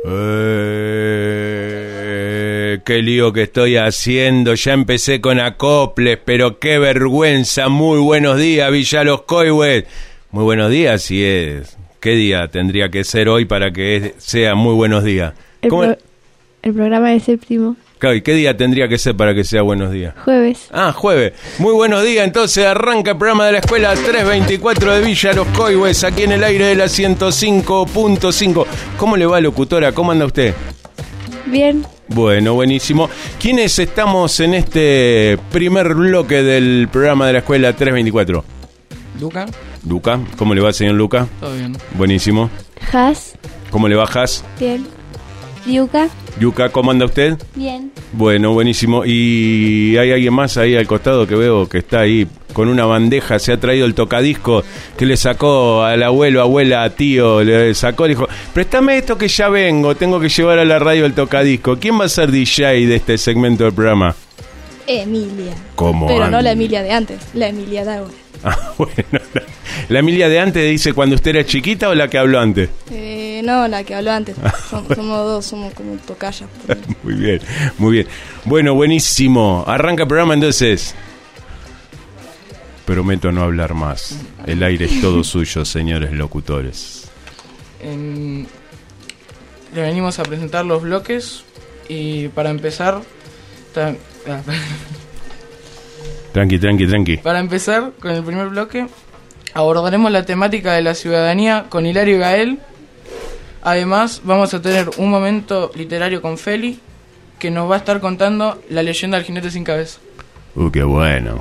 Qué lío que estoy haciendo. Ya empecé con acoples, pero qué vergüenza. Muy buenos días, Villa Los Coihues. Muy buenos días, si es. ¿Qué día tendría que ser hoy para que sea muy buenos días? El programa es el primo. ¿Qué día tendría que ser para que sea buenos días? Jueves. Jueves. Muy buenos días, entonces arranca el programa de la escuela 324 de Villa Los Coihues, aquí en el aire de la 105.5. ¿Cómo le va, locutora? ¿Cómo anda usted? Bien. Bueno, buenísimo. ¿Quiénes estamos en este primer bloque del programa de la escuela 324? Luca. ¿Cómo le va, señor Luca? Todo bien. Buenísimo. Has. ¿Cómo le va, Has? Bien. Yuka. Yuka, ¿cómo anda usted? Bien. Bueno, buenísimo. ¿Y hay alguien más ahí al costado que veo que está ahí con una bandeja? Se ha traído el tocadisco que le sacó al abuelo, abuela, tío, le sacó, dijo, préstame esto que ya vengo, tengo que llevar a la radio el tocadisco. ¿Quién va a ser DJ de este segmento del programa? Emilia. ¿Cómo? Pero no la Emilia de antes, la Emilia de ahora. Bueno, la Emilia de antes dice cuando usted era chiquita o la que habló antes. No, la que habló antes. Somos dos, somos como tocayas. Muy bien, muy bien. Bueno, buenísimo. Arranca el programa entonces. Prometo no hablar más. El aire es todo suyo, señores locutores. Le venimos a presentar los bloques y para empezar... Tranqui. Para empezar con el primer bloque, abordaremos la temática de la ciudadanía con Hilario y Gael. Además, vamos a tener un momento literario con Feli, que nos va a estar contando la leyenda del jinete sin cabeza. Qué bueno.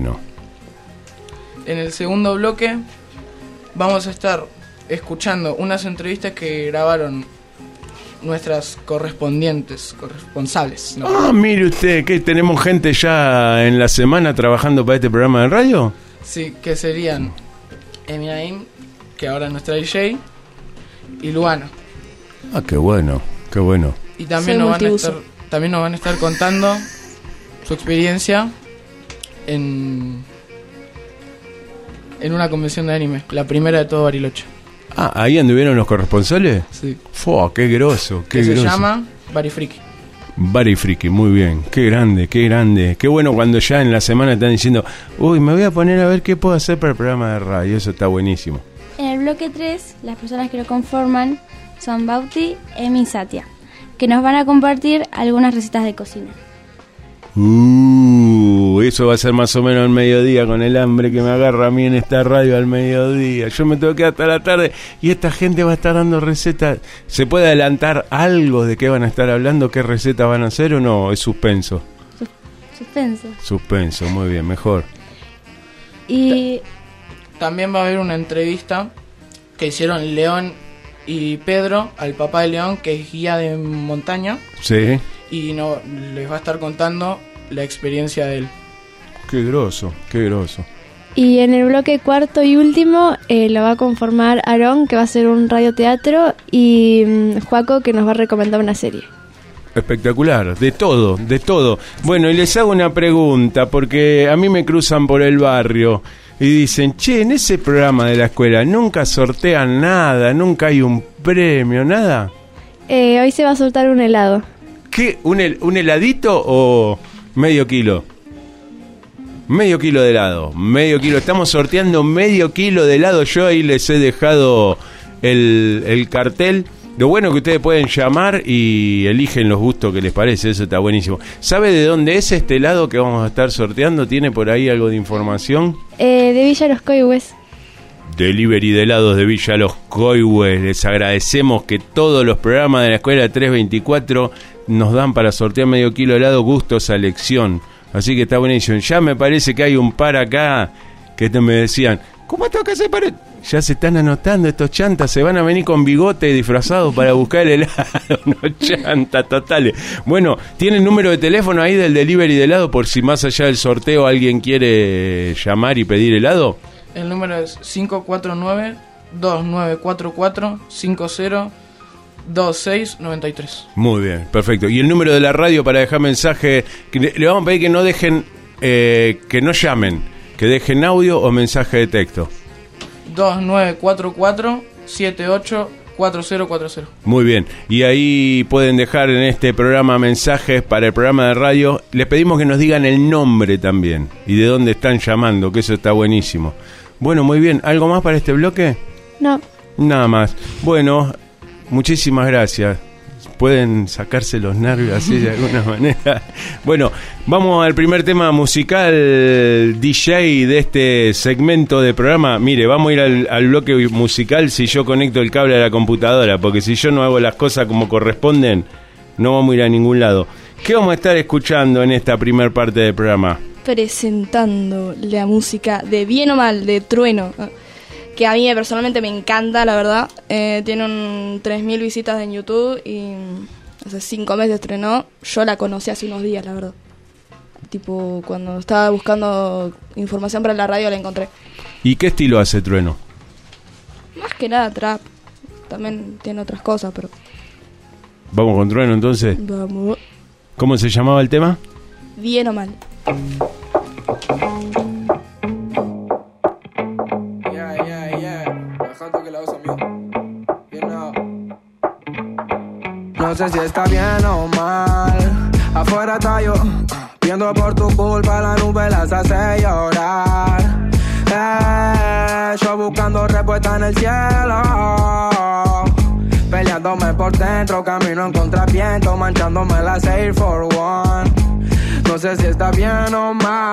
En el segundo bloque, vamos a estar escuchando unas entrevistas que grabaron nuestras corresponsables. ¿No? Mire usted, que tenemos gente ya en la semana trabajando para este programa de radio. Sí, que serían Emiaim, que ahora es nuestra DJ, y Luana. Qué bueno. Y también nos van a estar contando su experiencia en una convención de anime, la primera de todo Bariloche. ¿Ahí anduvieron los corresponsales? Sí. Qué groso, Se llama Barifriki. Barifriki, muy bien. Qué grande. Qué bueno cuando ya en la semana están diciendo, me voy a poner a ver qué puedo hacer para el programa de radio. Eso está buenísimo. En el bloque 3, las personas que lo conforman son Bauti, Emi y Satya, que nos van a compartir algunas recetas de cocina. Eso va a ser más o menos al mediodía, con el hambre que me agarra a mí en esta radio al mediodía. Yo me tengo que quedar hasta la tarde y esta gente va a estar dando recetas. ¿Se puede adelantar algo de qué van a estar hablando? ¿Qué recetas van a hacer o no? ¿Es suspenso? Suspenso, muy bien, mejor. Y también va a haber una entrevista que hicieron León y Pedro al papá de León, que es guía de montaña. Sí. Y les va a estar contando la experiencia de él. Qué groso. Y en el bloque cuarto y último lo va a conformar Aarón, que va a hacer un radioteatro, y Joaco, que nos va a recomendar una serie. Espectacular, de todo. Bueno, y les hago una pregunta, porque a mí me cruzan por el barrio y dicen, en ese programa de la escuela nunca sortean nada, nunca hay un premio, nada. Hoy se va a soltar un helado. ¿Qué? ¿Un heladito o medio kilo? Medio kilo de helado. Estamos sorteando medio kilo de helado. Yo ahí les he dejado el cartel. Lo bueno que ustedes pueden llamar y eligen los gustos que les parece. Eso está buenísimo. ¿Sabe de dónde es este helado que vamos a estar sorteando? ¿Tiene por ahí algo de información? De Villa Los Coihues. Delivery de helados de Villa Los Coihues. Les agradecemos que todos los programas de la escuela 324 nos dan para sortear medio kilo de helado, gustos a elección. Así que está buenísimo. Ya me parece que hay un par acá que me decían, ¿cómo tengo que hacer para...? Ya se están anotando estos chantas, se van a venir con bigote disfrazados para buscar el helado. No, chantas totales. Bueno, ¿tiene el número de teléfono ahí del delivery de helado por si más allá del sorteo alguien quiere llamar y pedir helado? El número es 549-2944-502693. Muy bien, perfecto. Y el número de la radio para dejar mensaje, le vamos a pedir que no dejen, que no llamen, que dejen audio o mensaje de texto. 2944-78 4040. Muy bien, y ahí pueden dejar en este programa mensajes para el programa de radio. Les pedimos que nos digan el nombre también y de dónde están llamando, que eso está buenísimo. Bueno, muy bien, ¿algo más para este bloque? No. Nada más. Bueno, muchísimas gracias. Pueden sacarse los nervios así de alguna manera. Bueno, vamos al primer tema musical, DJ, de este segmento de programa. Mire, vamos a ir al bloque musical si yo conecto el cable a la computadora, porque si yo no hago las cosas como corresponden, no vamos a ir a ningún lado. ¿Qué vamos a estar escuchando en esta primer parte del programa? Presentando la música de Bien o Mal, de Trueno, que a mí personalmente me encanta, la verdad. Tiene 3.000 visitas en YouTube y hace 5 meses estrenó. Yo la conocí hace unos días, la verdad. Tipo, cuando estaba buscando información para la radio la encontré. ¿Y qué estilo hace Trueno? Más que nada trap. También tiene otras cosas, pero... ¿Vamos con Trueno entonces? Vamos. ¿Cómo se llamaba el tema? Bien o Mal. No sé si está bien o mal. Afuera está yo, viendo por tu culpa la nube las hace llorar. Yo buscando respuesta en el cielo, peleándome por dentro, camino en contraviento, manchándome las Air for One. No sé si está bien o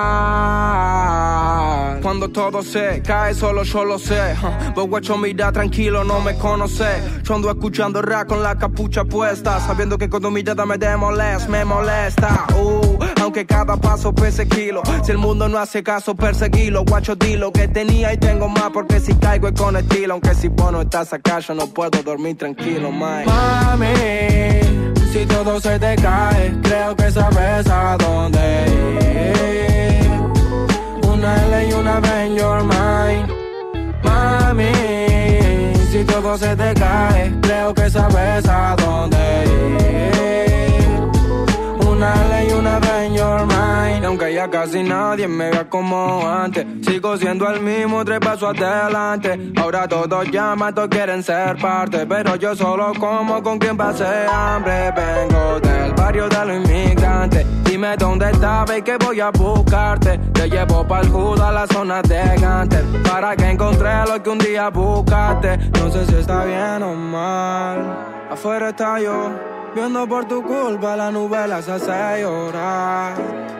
mal. Cuando todo se cae, solo yo lo sé. Vos guacho, mira tranquilo, no me conoce. Yo ando escuchando rap con la capucha puesta, sabiendo que con tu mirada me molesta. Aunque cada paso pese kilo. Si el mundo no hace caso, perseguilo. Guacho, di lo que tenía y tengo más, porque si caigo es con estilo. Aunque si vos no estás acá, yo no puedo dormir tranquilo, man. Mami, si todo se te cae, creo que sabes a dónde ir. Una L y una B en your mind. Mami, si todo se te cae, creo que sabes a dónde ir. Una L y una B en your mind. Y aunque ya casi nadie me vea como antes, sigo siendo el mismo, 3 pasos adelante. Ahora todos llaman, todos quieren ser parte, pero yo solo como con quien pase hambre. Vengo del barrio de los inmigrantes. Dime dónde estás y que voy a buscarte. Te llevo pa'l Judo a la zona de Ganter, para que encontré lo que un día buscaste. No sé si está bien o mal. Afuera está yo, viendo por tu culpa la nube las hace llorar.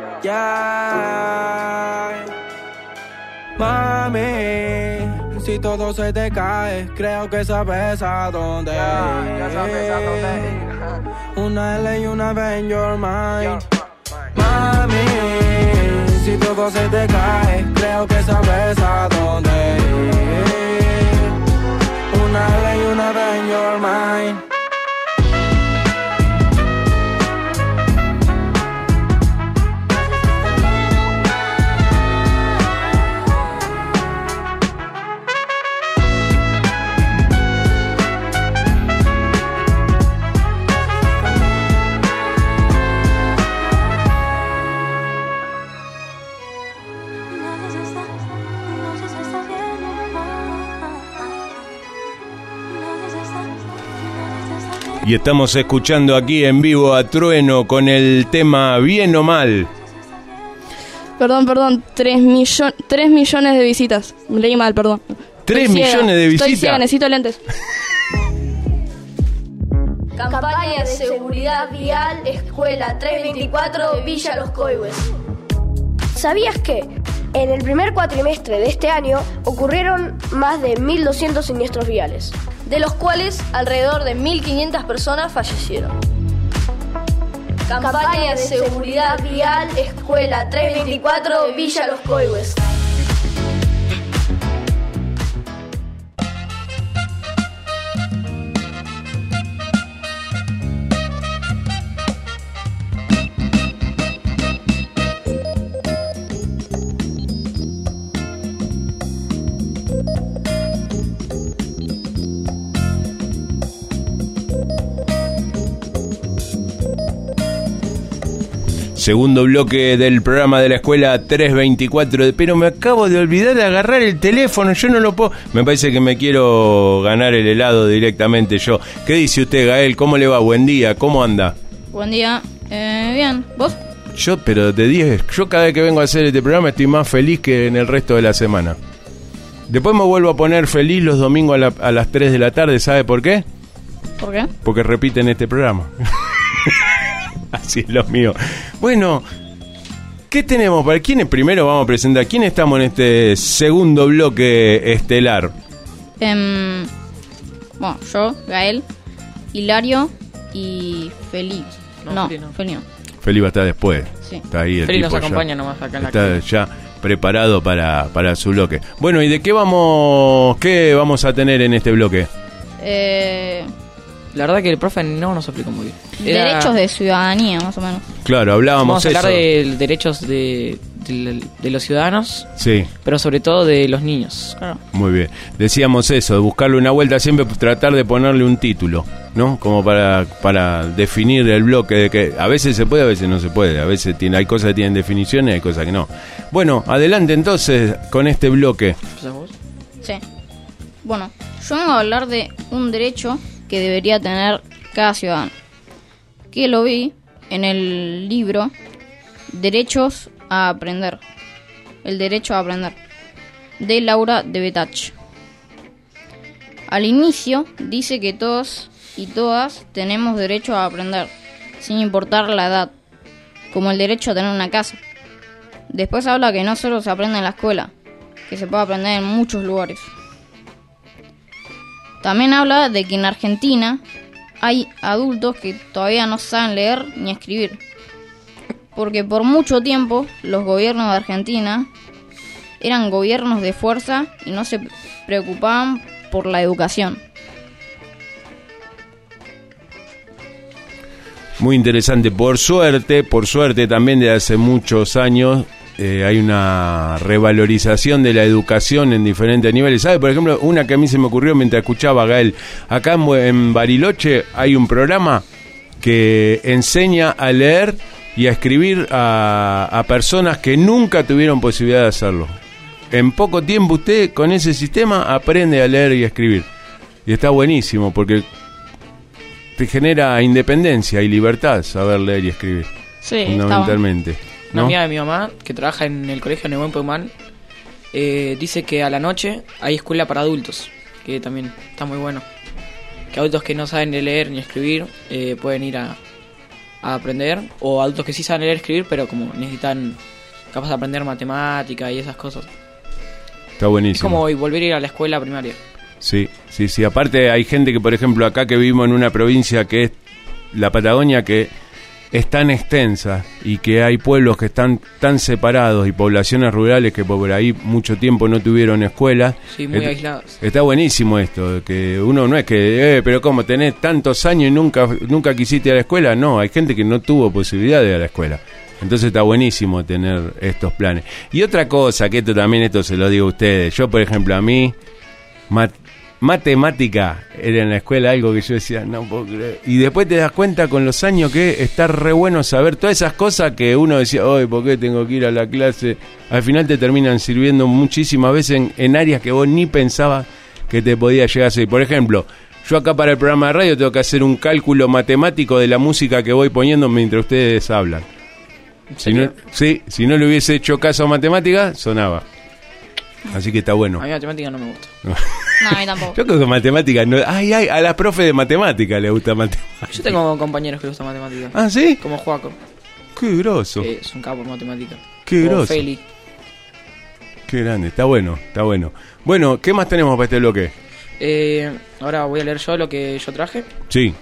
Yeah. Mami, si todo se te cae, creo que sabes a dónde ir. Ya sabes a dónde ir. Una L y una B en your mind. Mami, si todo se te cae, creo que sabes a dónde ir. Una L y una B en your mind. Y estamos escuchando aquí en vivo a Trueno con el tema Bien o Mal. Perdón, 3 millones de visitas. Me leí mal, perdón. 3 millones de visitas. Estoy ciega, necesito lentes. Campaña de seguridad vial, Escuela 324, Villa Los Coihues. ¿Sabías que en el primer cuatrimestre de este año ocurrieron más de 1.200 siniestros viales, de los cuales alrededor de 1.500 personas fallecieron? Campaña de seguridad vial, Escuela 324, Villa Los Coihues. Segundo bloque del programa de la escuela 324. Pero me acabo de olvidar de agarrar el teléfono. Yo no lo puedo. Me parece que me quiero ganar el helado directamente yo. ¿Qué dice usted, Gael? ¿Cómo le va? Buen día. ¿Cómo anda? Buen día. Bien. ¿Vos? Yo, pero te dije, yo cada vez que vengo a hacer este programa estoy más feliz que en el resto de la semana. Después me vuelvo a poner feliz los domingos a las 3 de la tarde. ¿Sabe por qué? ¿Por qué? Porque repiten este programa. Así es lo mío. Bueno, ¿qué tenemos para quiénes? Primero vamos a presentar quién estamos en este segundo bloque estelar. Bueno, yo, Gael, Hilario y Feli. No, Feli no. Feli va a estar después. Sí. Está ahí el Feli tipo nos acompaña ya, nomás acá en la está calle. ya preparado para su bloque. Bueno, ¿y de qué vamos a tener en este bloque? La verdad que el profe no nos explicó muy bien. Derechos de ciudadanía, más o menos. Claro, hablábamos Vamos a hablar eso. de derechos de los ciudadanos, Sí, pero sobre todo de los niños. Claro. muy bien. Decíamos eso, de buscarle una vuelta, siempre tratar de ponerle un título, ¿no? Como para definir el bloque, de que a veces se puede, a veces no se puede. A veces hay cosas que tienen definiciones y hay cosas que no. Bueno, adelante entonces con este bloque. ¿Empezás vos? Sí. Bueno, yo vengo a hablar de un derecho que debería tener cada ciudadano, que lo vi en el libro Derechos a Aprender, el derecho a aprender, de Laura de Betach. Al inicio dice que todos y todas tenemos derecho a aprender, sin importar la edad, como el derecho a tener una casa. Después habla que no solo se aprende en la escuela, que se puede aprender en muchos lugares. También habla de que en Argentina hay adultos que todavía no saben leer ni escribir, porque por mucho tiempo los gobiernos de Argentina eran gobiernos de fuerza y no se preocupaban por la educación. Muy interesante. Por suerte también de hace muchos años hay una revalorización de la educación en diferentes niveles. ¿Sabe? Por ejemplo, una que a mí se me ocurrió mientras escuchaba a Gael. Acá en Bariloche hay un programa que enseña a leer y a escribir a personas que nunca tuvieron posibilidad de hacerlo. En poco tiempo usted con ese sistema aprende a leer y a escribir. Y está buenísimo porque te genera independencia y libertad saber leer y escribir. Sí, fundamentalmente. Una ¿no? amiga de mi mamá, que trabaja en el colegio Nebuen Peumán, dice que a la noche hay escuela para adultos, que también está muy bueno. Que adultos que no saben ni leer ni escribir pueden ir a aprender, o adultos que sí saben leer y escribir, pero como necesitan capaz de aprender matemática y esas cosas. Está buenísimo. Es como volver a ir a la escuela primaria. Sí. Aparte hay gente que, por ejemplo, acá que vivimos en una provincia que es la Patagonia, que es tan extensa y que hay pueblos que están tan separados y poblaciones rurales que por ahí mucho tiempo no tuvieron escuela. Sí, muy aislados. Está buenísimo esto, que uno no es que, pero ¿cómo tenés tantos años y nunca quisiste ir a la escuela? No, hay gente que no tuvo posibilidad de ir a la escuela. Entonces está buenísimo tener estos planes. Y otra cosa, que esto se lo digo a ustedes. Yo, por ejemplo, a mí, matemática era en la escuela algo que yo decía, no puedo creer. Y después te das cuenta con los años que está re bueno saber todas esas cosas que uno decía, hoy, ¿por qué tengo que ir a la clase? Al final te terminan sirviendo muchísimas veces en áreas que vos ni pensabas que te podía llegar a ser. Por ejemplo, yo acá para el programa de radio tengo que hacer un cálculo matemático de la música que voy poniendo mientras ustedes hablan. Si no le hubiese hecho caso a matemática, sonaba. Así que está bueno. A mí matemática no me gusta. No, a mí tampoco. Yo creo que matemática no. A la profe de matemática le gusta matemática. Yo tengo compañeros que les gusta matemática. ¿Ah, sí? Como Joaco, Qué groso. que es un capo en matemática. Qué O groso. Feli. Qué grande. Está bueno. Bueno, ¿qué más tenemos para este bloque? Ahora voy a leer yo lo que yo traje. Sí.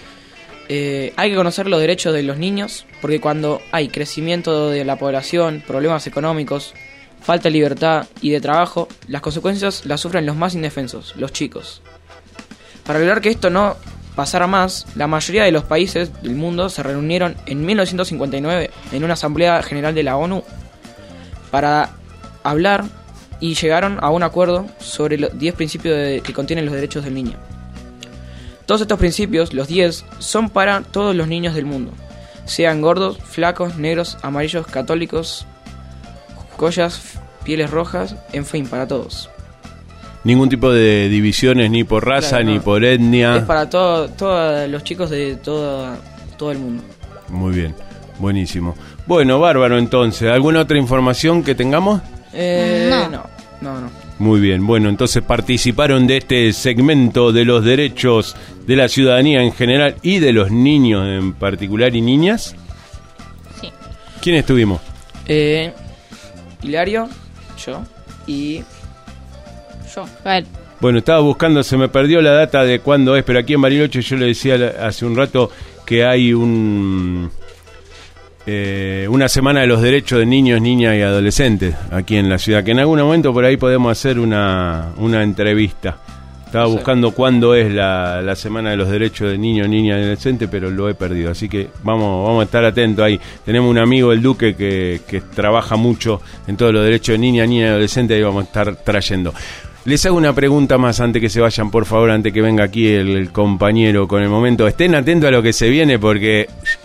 Hay que conocer los derechos de los niños, porque cuando hay crecimiento de la población, problemas económicos, falta de libertad y de trabajo, las consecuencias las sufren los más indefensos, los chicos. Para lograr que esto no pasara más, la mayoría de los países del mundo se reunieron en 1959 en una asamblea general de la ONU para hablar y llegaron a un acuerdo sobre los 10 principios que contienen los derechos del niño. Todos estos principios, los 10, son para todos los niños del mundo, sean gordos, flacos, negros, amarillos, católicos, collas, pieles rojas, en fin, para todos. Ningún tipo de divisiones ni por raza, Claro, ni no. por etnia. Es para todos los chicos de todo el mundo. Muy bien, buenísimo. Bueno, bárbaro entonces. ¿Alguna otra información que tengamos? No. Muy bien, bueno, entonces participaron de este segmento de los derechos de la ciudadanía en general y de los niños en particular y niñas. Sí. ¿Quiénes estuvimos? Hilario, yo y... Yo, Gael. Bueno, estaba buscando, se me perdió la data de cuándo es, pero aquí en Bariloche yo le decía hace un rato que hay una semana de los derechos de niños, niñas y adolescentes aquí en la ciudad, que en algún momento por ahí podemos hacer una entrevista. Estaba buscando cuándo es la semana de los derechos de niños, niñas y adolescentes, pero lo he perdido, así que vamos a estar atentos ahí. Tenemos un amigo, el Duque, que trabaja mucho en todos los derechos de niñas, niñas y adolescentes, y vamos a estar trayendo. Les hago una pregunta más antes que se vayan, por favor, antes que venga aquí el compañero con el momento. Estén atentos a lo que se viene porque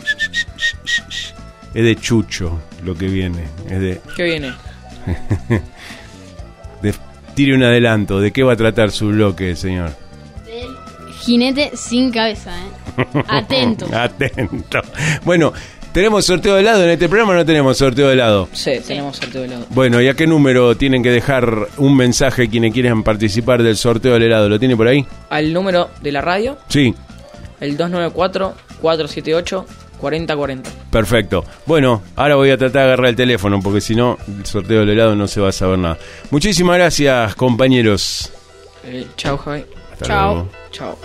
es de Chucho lo que viene. Es de... ¿Qué viene? Tire un adelanto. ¿De qué va a tratar su bloque, señor? Del jinete sin cabeza, Atento. Atento. Bueno, ¿tenemos sorteo de helado en este programa o no tenemos sorteo de helado? Sí, tenemos sorteo de helado. Bueno, ¿y a qué número tienen que dejar un mensaje quienes quieran participar del sorteo del helado? ¿Lo tiene por ahí? Al número de la radio, Sí. el 294-478-4040. Perfecto. Bueno, ahora voy a tratar de agarrar el teléfono porque si no, el sorteo del helado no se va a saber nada. Muchísimas gracias, compañeros. Chao, Javi. Hasta Chao. luego. Chao.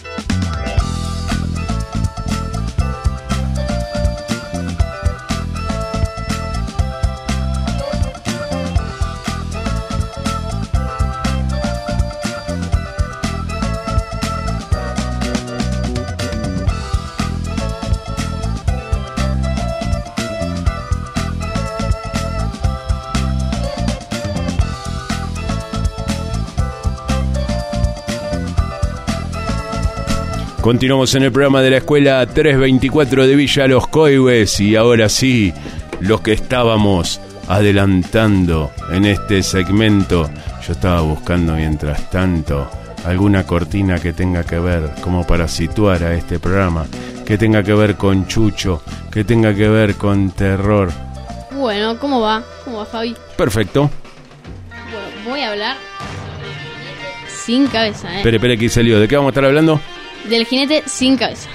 Continuamos en el programa de la Escuela 324 de Villa Los Coihues y ahora sí, los que estábamos adelantando en este segmento. Yo estaba buscando mientras tanto alguna cortina que tenga que ver, como para situar a este programa, que tenga que ver con Chucho, que tenga que ver con terror. Bueno, ¿cómo va? ¿Cómo va, Fabi? Perfecto. Bueno, voy a hablar sin cabeza, Espere, que salió. ¿De qué vamos a estar hablando? Del jinete sin cabeza.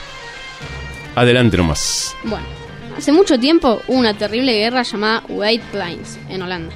Adelante nomás. Bueno, hace mucho tiempo hubo una terrible guerra llamada White Plains, en Holanda.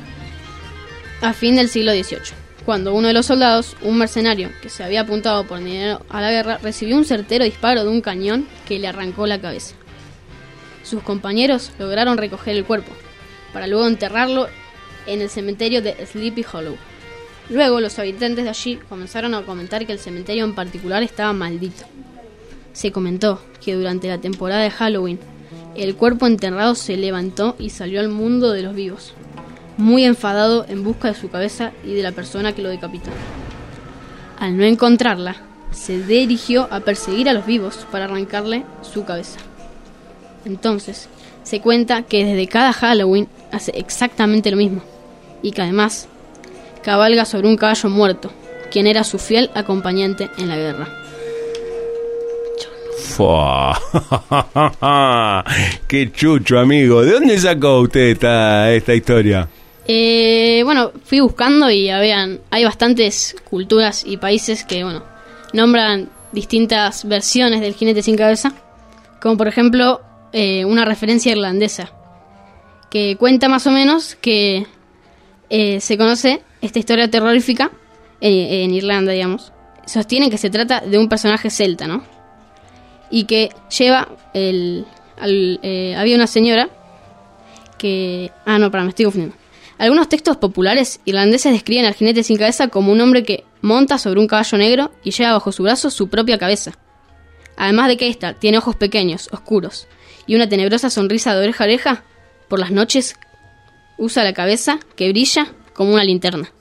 A fin del siglo XVIII, cuando uno de los soldados, un mercenario que se había apuntado por dinero a la guerra, recibió un certero disparo de un cañón que le arrancó la cabeza. Sus compañeros lograron recoger el cuerpo, para luego enterrarlo en el cementerio de Sleepy Hollow. Luego los habitantes de allí comenzaron a comentar que el cementerio en particular estaba maldito. Se comentó que durante la temporada de Halloween, el cuerpo enterrado se levantó y salió al mundo de los vivos, muy enfadado en busca de su cabeza y de la persona que lo decapitó. Al no encontrarla, se dirigió a perseguir a los vivos para arrancarle su cabeza. Entonces, se cuenta que desde cada Halloween hace exactamente lo mismo, y que además cabalga sobre un caballo muerto, quien era su fiel acompañante en la guerra. Fua. ¡Qué chucho, amigo! ¿De dónde sacó usted esta historia? Bueno, fui buscando y hay bastantes culturas y países que, nombran distintas versiones del jinete sin cabeza, como por ejemplo una referencia irlandesa, que cuenta más o menos que se conoce esta historia terrorífica en Irlanda, digamos. Sostienen que se trata de un personaje celta, ¿no? Y que lleva había una señora que... me estoy confundiendo. Algunos textos populares irlandeses describen al jinete sin cabeza como un hombre que monta sobre un caballo negro y lleva bajo su brazo su propia cabeza. Además de que ésta tiene ojos pequeños, oscuros, y una tenebrosa sonrisa de oreja a oreja, por las noches usa la cabeza que brilla como una linterna.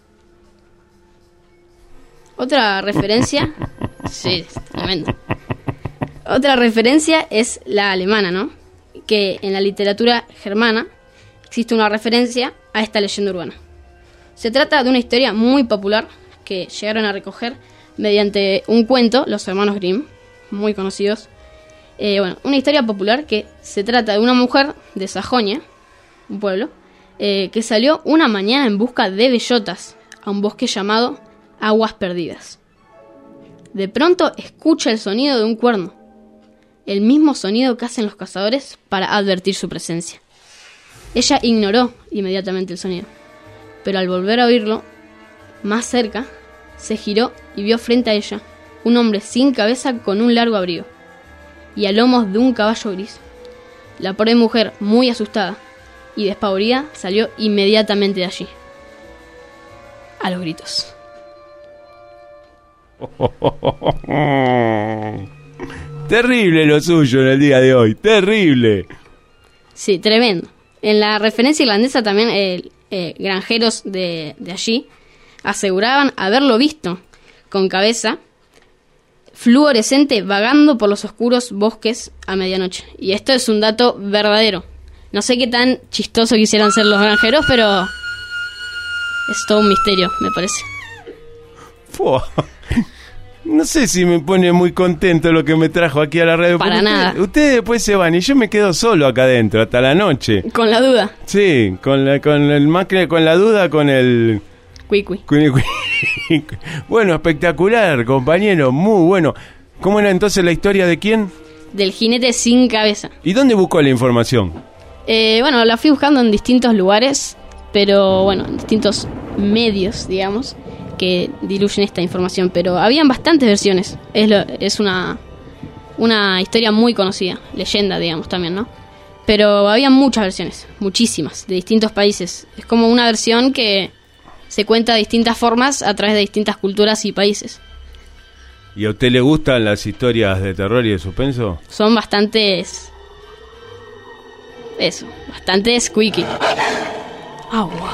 Otra referencia... Sí, es tremendo. Otra referencia es la alemana, ¿no? Que en la literatura germana existe una referencia a esta leyenda urbana. Se trata de una historia muy popular que llegaron a recoger mediante un cuento, los hermanos Grimm, muy conocidos. Una historia popular que se trata de una mujer de Sajonia, un pueblo, que salió una mañana en busca de bellotas a un bosque llamado Aguas Perdidas. De pronto escucha el sonido de un cuerno, el mismo sonido que hacen los cazadores para advertir su presencia. Ella ignoró inmediatamente el sonido, pero al volver a oírlo, más cerca, se giró y vio frente a ella un hombre sin cabeza con un largo abrigo y a lomos de un caballo gris. La pobre mujer, muy asustada y despavorida, salió inmediatamente de allí, a los gritos. Terrible lo suyo en el día de hoy, terrible. Sí, tremendo. En la referencia irlandesa también, granjeros de allí aseguraban haberlo visto con cabeza fluorescente vagando por los oscuros bosques a medianoche. Y esto es un dato verdadero. No sé qué tan chistoso quisieran ser los granjeros, pero es todo un misterio, me parece. No sé si me pone muy contento lo que me trajo aquí a la radio. Para nada. Ustedes después se van y yo me quedo solo acá adentro hasta la noche. Con la duda. Sí, con la duda, con el... Cuicui. Bueno, espectacular, compañero, muy bueno. ¿Cómo era entonces la historia de quién? Del jinete sin cabeza. ¿Y dónde buscó la información? La fui buscando en distintos lugares, pero en distintos medios, digamos, que diluyen esta información. Pero habían bastantes versiones. Es una historia muy conocida, leyenda, digamos, también, ¿no? Pero había muchas versiones, muchísimas, de distintos países. Es como una versión que se cuenta de distintas formas a través de distintas culturas y países. ¿Y a usted le gustan las historias de terror y de suspenso? Son bastantes... bastante squeaky. Oh, wow.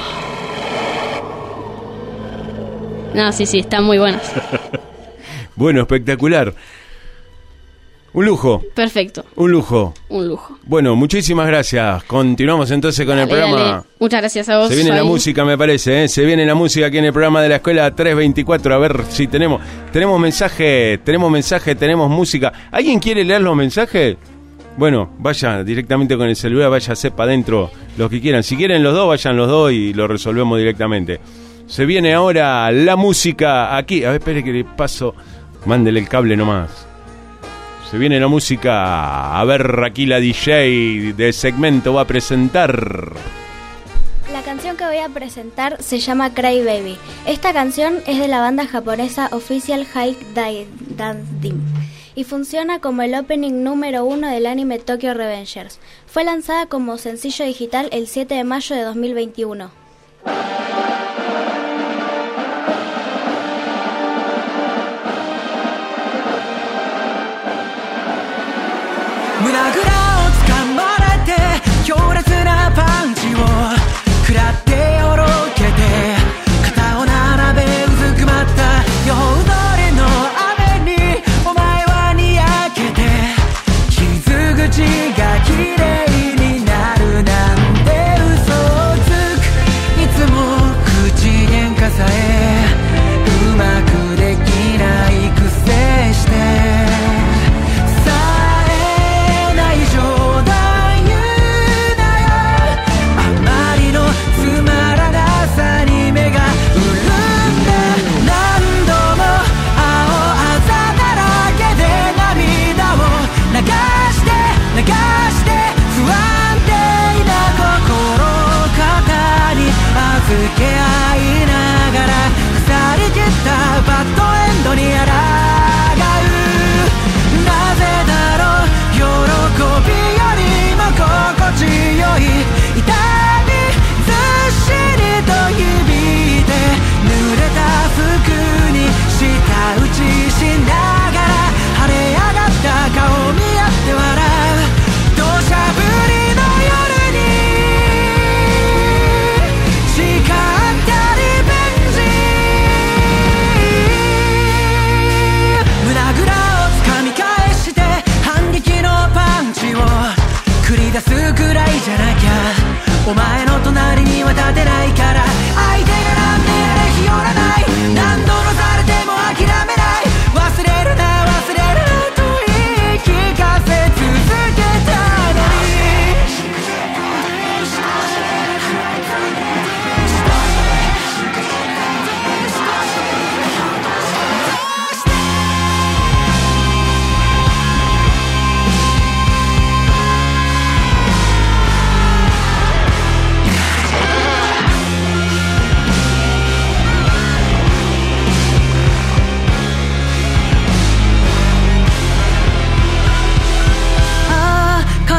No, sí, están muy buenas. Bueno, espectacular. Un lujo. Perfecto. Un lujo. Bueno, muchísimas gracias. Continuamos entonces con el programa. Dale. Muchas gracias a vos. Se viene la música, me parece, ¿eh? Se viene la música aquí en el programa de la Escuela 324. A ver si tenemos mensaje, tenemos música. ¿Alguien quiere leer los mensajes? Bueno, vaya directamente con el celular, váyase para adentro los que quieran. Si quieren los dos, vayan los dos y lo resolvemos directamente. Se viene ahora la música aquí. A ver, espere que le paso. Mándele el cable nomás. Se viene la música. A ver, aquí la DJ de segmento va a presentar. La canción que voy a presentar se llama Cry Baby. Esta canción es de la banda japonesa Official High Dance Team y funciona como el opening número 1 del anime Tokyo Revengers. Fue lanzada como sencillo digital el 7 de mayo de 2021.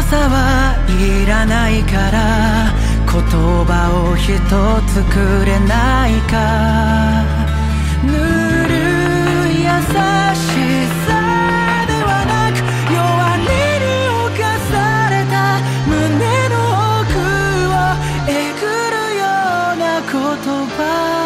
さはいらないから言葉を一つくれないかぬるい優しさではなく弱りに侵された胸の奥をえぐるような言葉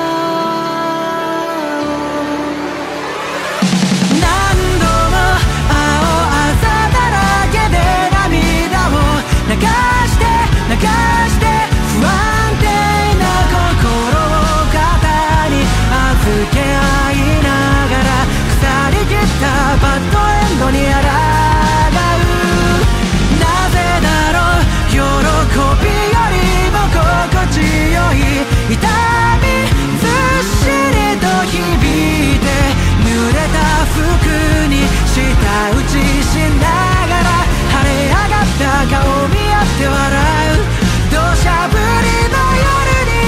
流して不安定な心を肩に預け合いながら腐りきったバッドエンドに抗うなぜだろう喜びよりも心地よい痛みずっしりと響いて濡れた服に舌打ちしながら晴れ上がった顔見合って笑う土砂降りの夜に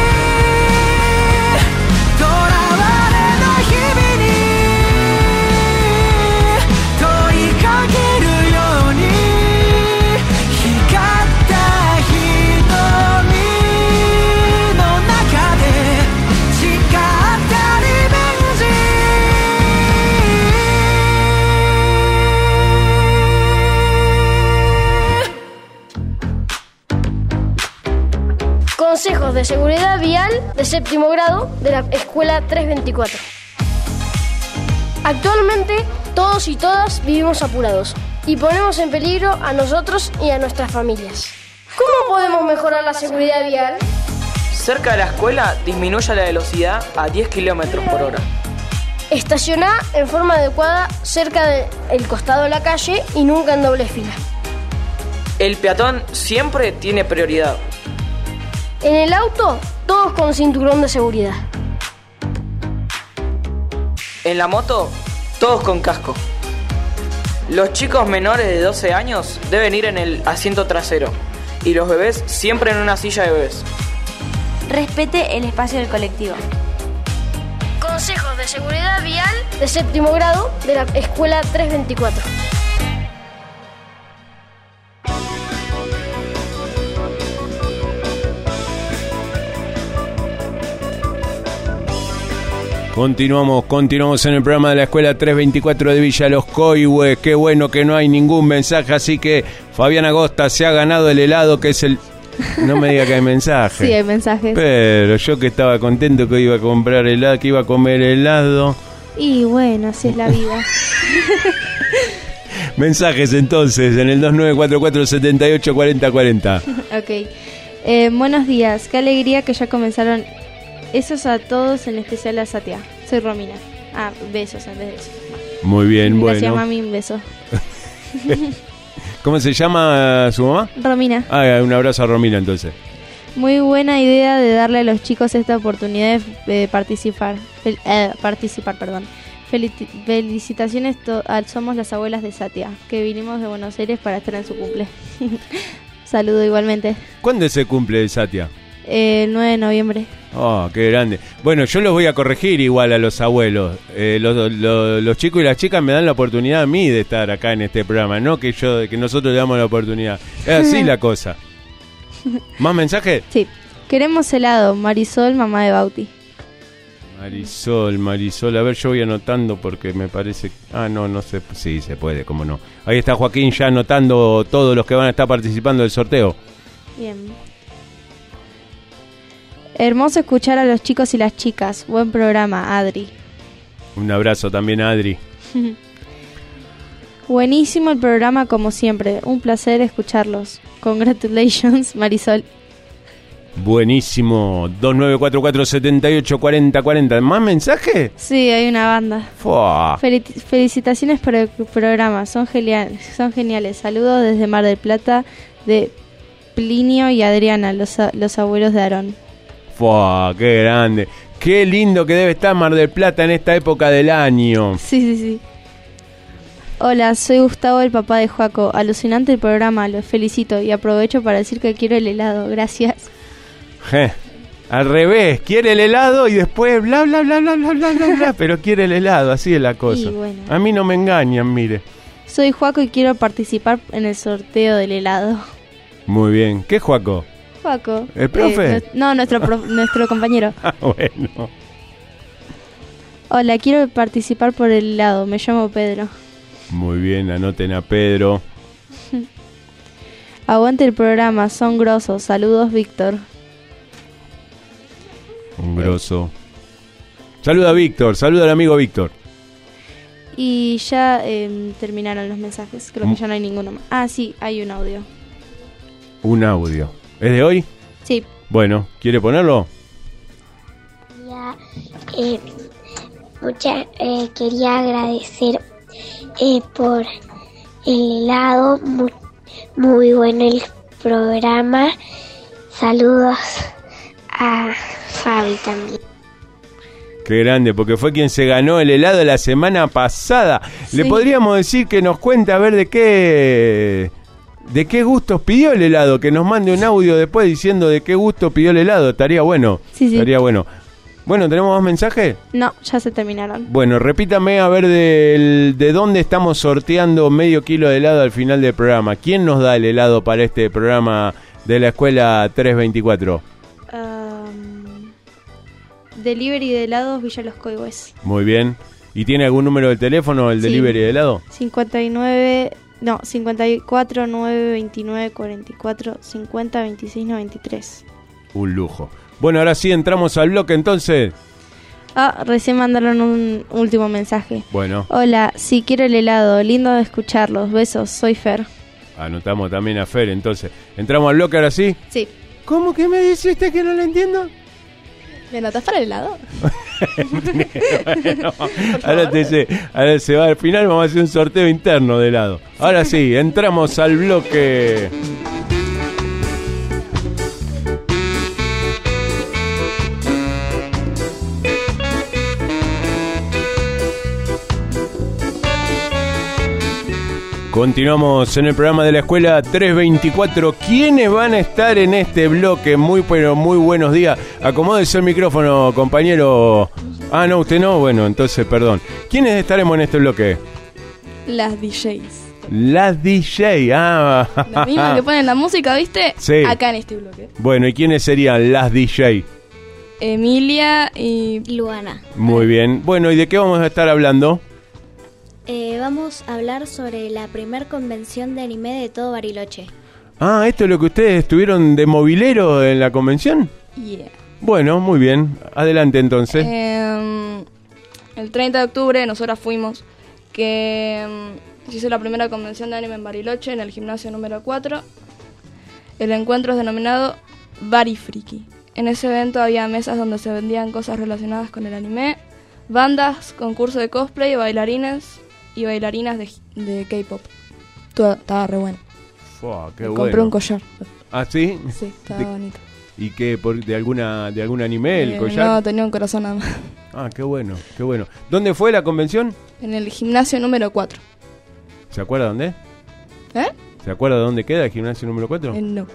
囚われの日々に問いかけるように光った瞳の中で誓ったリベンジ Consejos de seguridad vial de séptimo grado de la Escuela 324. Actualmente todos y todas vivimos apurados y ponemos en peligro a nosotros y a nuestras familias. ¿Cómo podemos mejorar la seguridad vial? Cerca de la escuela disminuye la velocidad a 10 km por hora. Estacioná en forma adecuada cerca del costado de la calle y nunca en doble fila. El peatón siempre tiene prioridad. En el auto, todos con cinturón de seguridad. En la moto, todos con casco. Los chicos menores de 12 años deben ir en el asiento trasero y los bebés siempre en una silla de bebés. Respete el espacio del colectivo. Consejos de seguridad vial de séptimo grado de la Escuela 324. Continuamos en el programa de la Escuela 324 de Villa Los Coihues. Qué bueno que no hay ningún mensaje, así que Fabián Agosta se ha ganado el helado, que es el... No me diga que hay mensajes. Sí, hay mensajes. Pero yo que estaba contento que iba a comprar helado, que iba a comer helado. Y bueno, así es la vida. Mensajes entonces en el 2944-784040. Ok. Buenos días, qué alegría que ya comenzaron. Esos a todos, en especial a Satia. Soy Romina. Besos en vez de eso. Muy bien, Gracias, bueno. mami, un beso. ¿Cómo se llama su mamá? Romina. Un abrazo a Romina entonces. Muy buena idea de darle a los chicos esta oportunidad de participar. Felicitaciones, somos las abuelas de Satia, que vinimos de Buenos Aires para estar en su cumple. Saludo igualmente. ¿Cuándo se cumple de Satia? El 9 de noviembre. Oh, qué grande. Bueno, yo los voy a corregir igual a los abuelos. Los chicos y las chicas me dan la oportunidad a mí de estar acá en este programa, no que nosotros le damos la oportunidad. Es así la cosa. ¿Más mensajes? Sí. Queremos helado. Marisol, mamá de Bauti. Marisol. A ver, yo voy anotando porque me parece... no sé. Sí, se puede, cómo no. Ahí está Joaquín ya anotando todos los que van a estar participando del sorteo. Bien. Hermoso escuchar a los chicos y las chicas. Buen programa, Adri. Un abrazo también a Adri. Buenísimo el programa como siempre. Un placer escucharlos. Congratulations, Marisol. Buenísimo. 2944-784040. ¿Más mensajes? Sí, hay una banda. Felicitaciones por el programa. Son geniales. Saludos desde Mar del Plata de Plinio y Adriana, los abuelos de Aarón. ¡Qué grande! ¡Qué lindo que debe estar Mar del Plata en esta época del año! Sí. Hola, soy Gustavo, el papá de Joaco. Alucinante el programa, los felicito y aprovecho para decir que quiero el helado. Gracias. Al revés, quiere el helado y después bla, bla, bla, bla, bla, bla, bla, bla, pero quiere el helado, así es la cosa. Bueno. A mí no me engañan, mire. Soy Joaco y quiero participar en el sorteo del helado. Muy bien. ¿Qué es Joaco? Joaco. ¿El profe? No, nuestro compañero. Ah, bueno. Hola, quiero participar por el helado. Me llamo Pedro. Muy bien, anoten a Pedro. Aguante el programa, son grosos. Saludos, Víctor. Un grosso. Saluda a Víctor, saluda al amigo Víctor. Y ya terminaron los mensajes. Creo que ya no hay ninguno más. Ah, sí, hay un audio. Un audio. ¿Es de hoy? Sí. Bueno, ¿quiere ponerlo? Quería agradecer por el helado. Muy bueno el programa. Saludos a Fabi también. Qué grande, porque fue quien se ganó el helado la semana pasada. Sí. Le podríamos decir que nos cuente a ver de qué gustos pidió el helado, que nos mande un audio después diciendo de qué gusto pidió el helado. Estaría bueno. Sí. Estaría bueno. Bueno, ¿tenemos más mensajes? No, ya se terminaron. Bueno, repítame a ver de dónde estamos sorteando medio kilo de helado al final del programa. ¿Quién nos da el helado para este programa de la escuela 324? Delivery de helados Villa Los Coihues. Muy bien. ¿Y tiene algún número de teléfono el delivery de helado? 54 929 44 50 26 93. Un lujo. Bueno, ahora sí entramos al bloque entonces. Recién mandaron un último mensaje. Bueno. Hola, sí quiero el helado, lindo de escucharlos, besos, soy Fer. Anotamos también a Fer entonces. ¿Entramos al bloque ahora sí? Sí. ¿Cómo que me dice usted que no lo entiendo? ¿Me notas para el helado? Bueno, ahora se va al final, vamos a hacer un sorteo interno de helado. Ahora sí, entramos al bloque. Continuamos en el programa de la escuela 324. ¿Quiénes van a estar en este bloque? Muy buenos días. Acomódese el micrófono, compañero. Ah, no, usted no. Bueno, entonces, perdón. ¿Quiénes estaremos en este bloque? Las DJs. Las DJ, Las mismas que ponen la música, ¿viste? Sí. Acá en este bloque. Bueno, ¿y quiénes serían las DJ? Emilia y Luana. Muy bien. Bueno, ¿y de qué vamos a estar hablando? Vamos a hablar sobre la primer convención de anime de todo Bariloche. Ah, ¿esto es lo que ustedes estuvieron de movilero en la convención? Yeah. Bueno, muy bien. Adelante entonces. El 30 de octubre nosotras fuimos, que se hizo la primera convención de anime en Bariloche, en el gimnasio número 4. El encuentro es denominado Barifriki. En ese evento había mesas donde se vendían cosas relacionadas con el anime, bandas, concurso de cosplay, bailarinas y bailarinas de K-pop. Todo estaba re bueno. Qué Compré bueno. un collar. ¿Ah, sí? Sí, estaba bonito. ¿Y qué? ¿De algún anime el collar? No, tenía un corazón nada más. Ah, qué bueno, qué bueno. ¿Dónde fue la convención? En el gimnasio número 4. ¿Se acuerda dónde? ¿Se acuerda dónde queda el gimnasio número 4? No.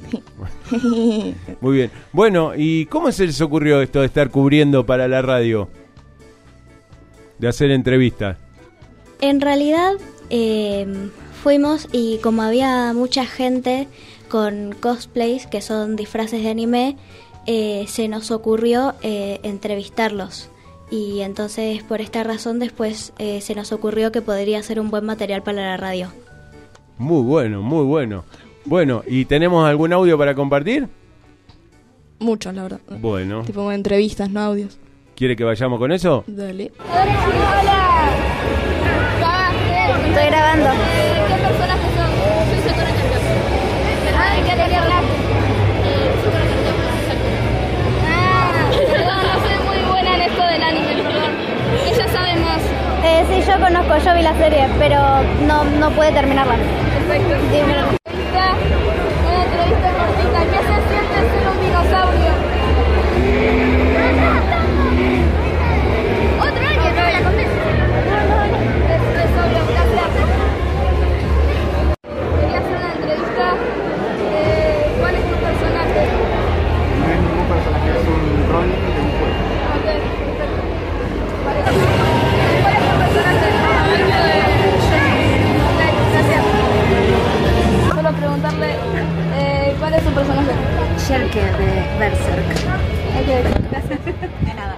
Muy bien. Bueno, ¿y cómo se les ocurrió esto de estar cubriendo para la radio? De hacer entrevistas. En realidad fuimos y como había mucha gente con cosplays, que son disfraces de anime, se nos ocurrió entrevistarlos. Y entonces por esta razón después se nos ocurrió que podría ser un buen material para la radio. Muy bueno, muy bueno. Bueno, ¿y tenemos algún audio para compartir? Muchos, la verdad. Bueno. Tipo entrevistas, no audios. ¿Quiere que vayamos con eso? Dale. Hola. Estoy grabando. ¿Qué personajes son? Soy Sakura Champion. Ay, ¿qué te hablaste? Sakura Champion. Perdón, no soy muy buena en esto del anime, perdón. Ella sabe más. Sí, yo conozco, yo vi la serie, pero no pude terminarla. Perfecto. Dímelo. Una entrevista cortita. ¿Qué se siente ser un dinosaurio? Otro año, no me la conté. Es obvio, gracias. Quería hacer una entrevista. ¿Cuál es tu personaje? No es ningún personaje, es un rol de un juego. Ok, perfecto. ¿Cuál es tu personaje? Berserker de Berserk. De nada.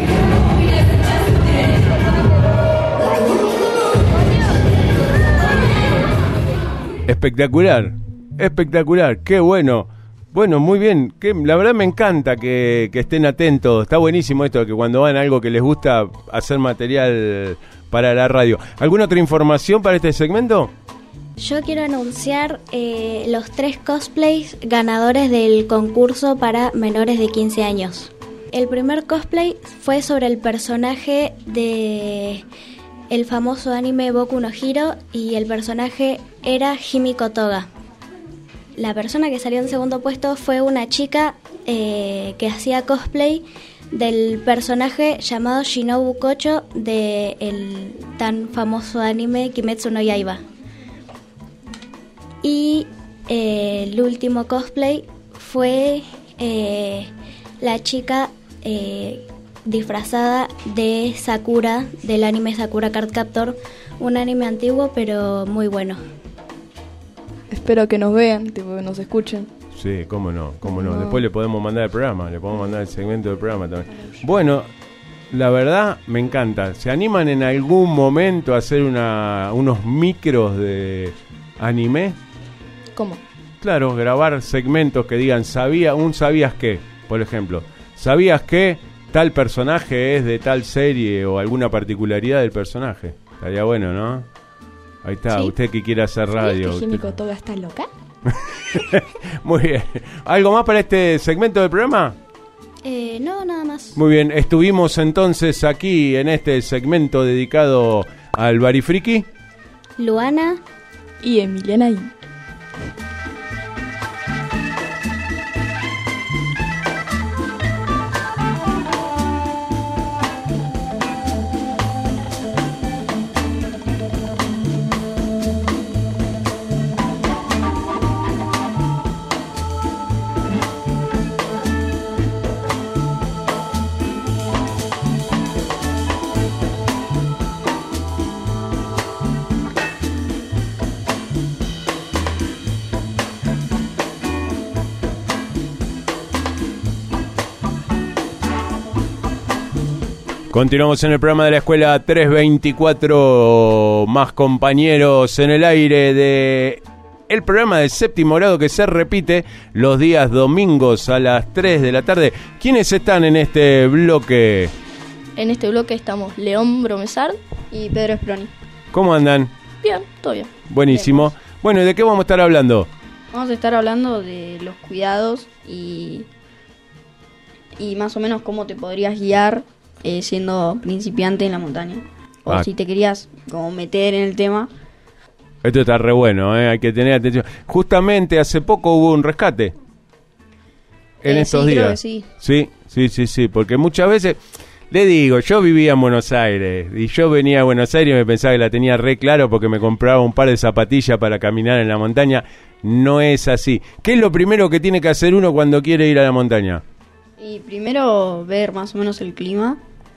Espectacular, espectacular, qué bueno. Bueno, muy bien, la verdad me encanta que estén atentos. Está buenísimo esto, que cuando van a algo que les gusta, hacer material para la radio. ¿Alguna otra información para este segmento? Yo quiero anunciar los 3 cosplays ganadores del concurso para menores de 15 años. El primer cosplay fue sobre el personaje de el famoso anime Boku no Hero y el personaje era Himiko Toga. La persona que salió en segundo puesto fue una chica que hacía cosplay del personaje llamado Shinobu Kocho del tan famoso anime Kimetsu no Yaiba. Y el último cosplay fue la chica disfrazada de Sakura, del anime Sakura Card Captor, un anime antiguo pero muy bueno. Espero que nos vean, tipo que nos escuchen. Sí, cómo no. Después le podemos mandar el programa, le podemos mandar el segmento del programa también. Bueno, la verdad me encanta. ¿Se animan en algún momento a hacer unos micros de anime? ¿Cómo? Claro, grabar segmentos que digan ¿sabías qué? Por ejemplo, ¿sabías que tal personaje es de tal serie o alguna particularidad del personaje? Estaría bueno, ¿no? Ahí está, ¿sí? Usted que quiere hacer radio. ¿Sabías que Himiko Toga está loca? Muy bien. ¿Algo más para este segmento del programa? No, nada más. Muy bien, estuvimos entonces aquí en este segmento dedicado al Barifriki. Luana y Emiliana I. Continuamos en el programa de la Escuela 324, más compañeros en el aire de el programa de séptimo grado que se repite los días domingos a las 3 de la tarde. ¿Quiénes están en este bloque? En este bloque estamos León Bromesard y Pedro Esproni. ¿Cómo andan? Bien, todo bien. Buenísimo. Bien. Bueno, ¿y de qué vamos a estar hablando? Vamos a estar hablando de los cuidados y más o menos cómo te podrías guiar siendo principiante en la montaña. O si te querías como meter en el tema. Esto está re bueno, hay que tener atención. Justamente hace poco hubo un rescate en estos días. Creo que sí. Sí, porque muchas veces, le digo, yo vivía en Buenos Aires y yo venía a Buenos Aires y me pensaba que la tenía re claro porque me compraba un par de zapatillas para caminar en la montaña. No es así. ¿Qué es lo primero que tiene que hacer uno cuando quiere ir a la montaña? Y primero ver más o menos el clima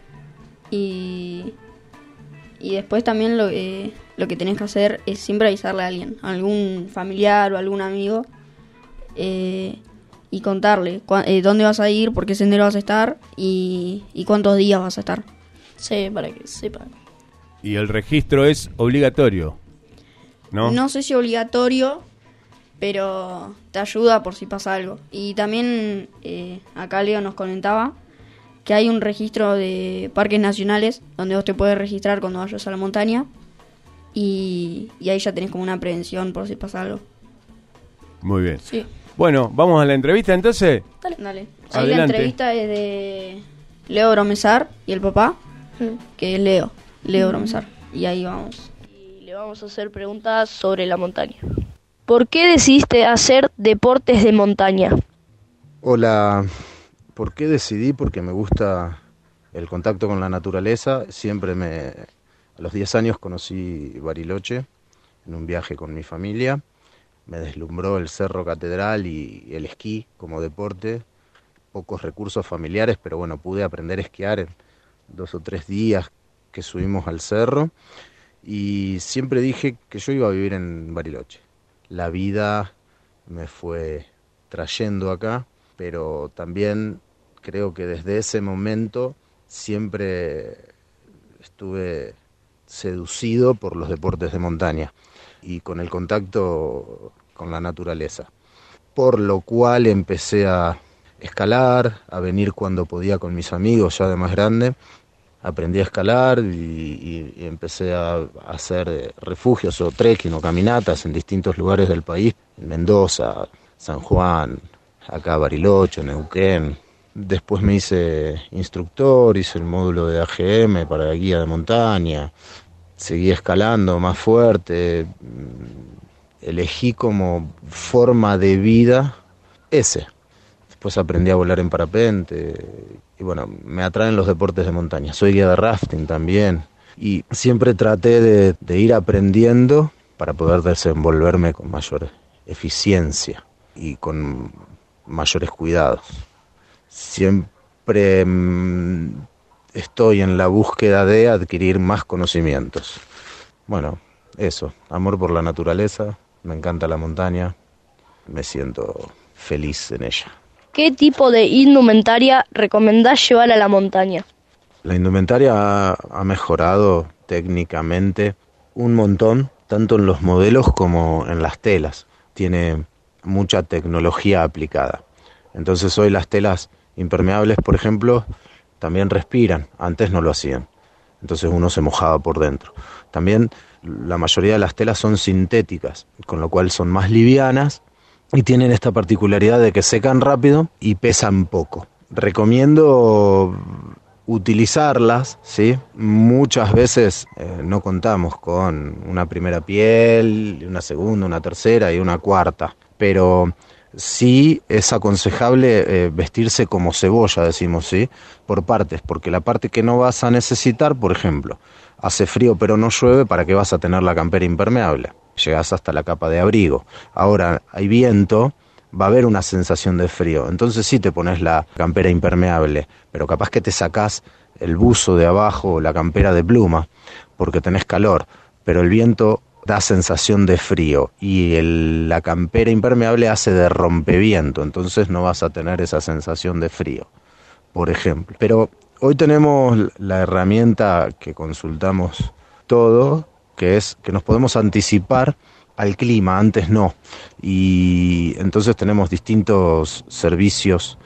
y después también lo que tenés que hacer es siempre avisarle a alguien, a algún familiar o algún amigo y contarle dónde vas a ir, por qué sendero vas a estar y cuántos días vas a estar. Sí, para que sepan. Y el registro es obligatorio, ¿no? No sé si obligatorio, pero te ayuda por si pasa algo. Y también acá Leo nos comentaba que hay un registro de parques nacionales donde vos te puedes registrar cuando vayas a la montaña y ahí ya tenés como una prevención por si pasa algo. Muy bien. Sí. Bueno, ¿vamos a la entrevista entonces? Dale. Ahí la entrevista es de Leo Bromesard y el papá, que es Leo Bromesard. Y ahí vamos. Y le vamos a hacer preguntas sobre la montaña. ¿Por qué decidiste hacer deportes de montaña? Hola, ¿por qué decidí? Porque me gusta el contacto con la naturaleza. A los 10 años conocí Bariloche en un viaje con mi familia. Me deslumbró el Cerro Catedral y el esquí como deporte. Pocos recursos familiares, pero bueno, pude aprender a esquiar en 2 o 3 días que subimos al cerro. Y siempre dije que yo iba a vivir en Bariloche. La vida me fue trayendo acá pero también creo que desde ese momento siempre estuve seducido por los deportes de montaña y con el contacto con la naturaleza, por lo cual empecé a escalar, a venir cuando podía con mis amigos ya de más grande. Aprendí a escalar y empecé a hacer refugios o trekking o caminatas en distintos lugares del país, en Mendoza, San Juan, acá Bariloche, Neuquén. Después me hice instructor, hice el módulo de AGM para guía de montaña, seguí escalando más fuerte, elegí como forma de vida ese. Después aprendí a volar en parapente y bueno, me atraen los deportes de montaña. Soy guía de rafting también y siempre traté de ir aprendiendo para poder desenvolverme con mayor eficiencia y con mayores cuidados. Siempre estoy en la búsqueda de adquirir más conocimientos. Bueno, eso, amor por la naturaleza, me encanta la montaña, me siento feliz en ella. ¿Qué tipo de indumentaria recomendás llevar a la montaña? La indumentaria ha mejorado técnicamente un montón, tanto en los modelos como en las telas. Tiene mucha tecnología aplicada. Entonces hoy las telas impermeables, por ejemplo, también respiran. Antes no lo hacían. Entonces uno se mojaba por dentro. También la mayoría de las telas son sintéticas, con lo cual son más livianas y tienen esta particularidad de que secan rápido y pesan poco. Recomiendo utilizarlas, ¿sí? Muchas veces no contamos con una primera piel, una segunda, una tercera y una cuarta, pero sí es aconsejable vestirse como cebolla, decimos, ¿sí? Por partes, porque la parte que no vas a necesitar, por ejemplo, hace frío pero no llueve, ¿para qué vas a tener la campera impermeable? Llegás hasta la capa de abrigo. Ahora hay viento, va a haber una sensación de frío, entonces sí te pones la campera impermeable, pero capaz que te sacás el buzo de abajo o la campera de pluma porque tenés calor, pero el viento da sensación de frío y la campera impermeable hace de rompeviento, entonces no vas a tener esa sensación de frío, por ejemplo. Pero hoy tenemos la herramienta que consultamos todo, que es que nos podemos anticipar al clima, antes no, y entonces tenemos distintos servicios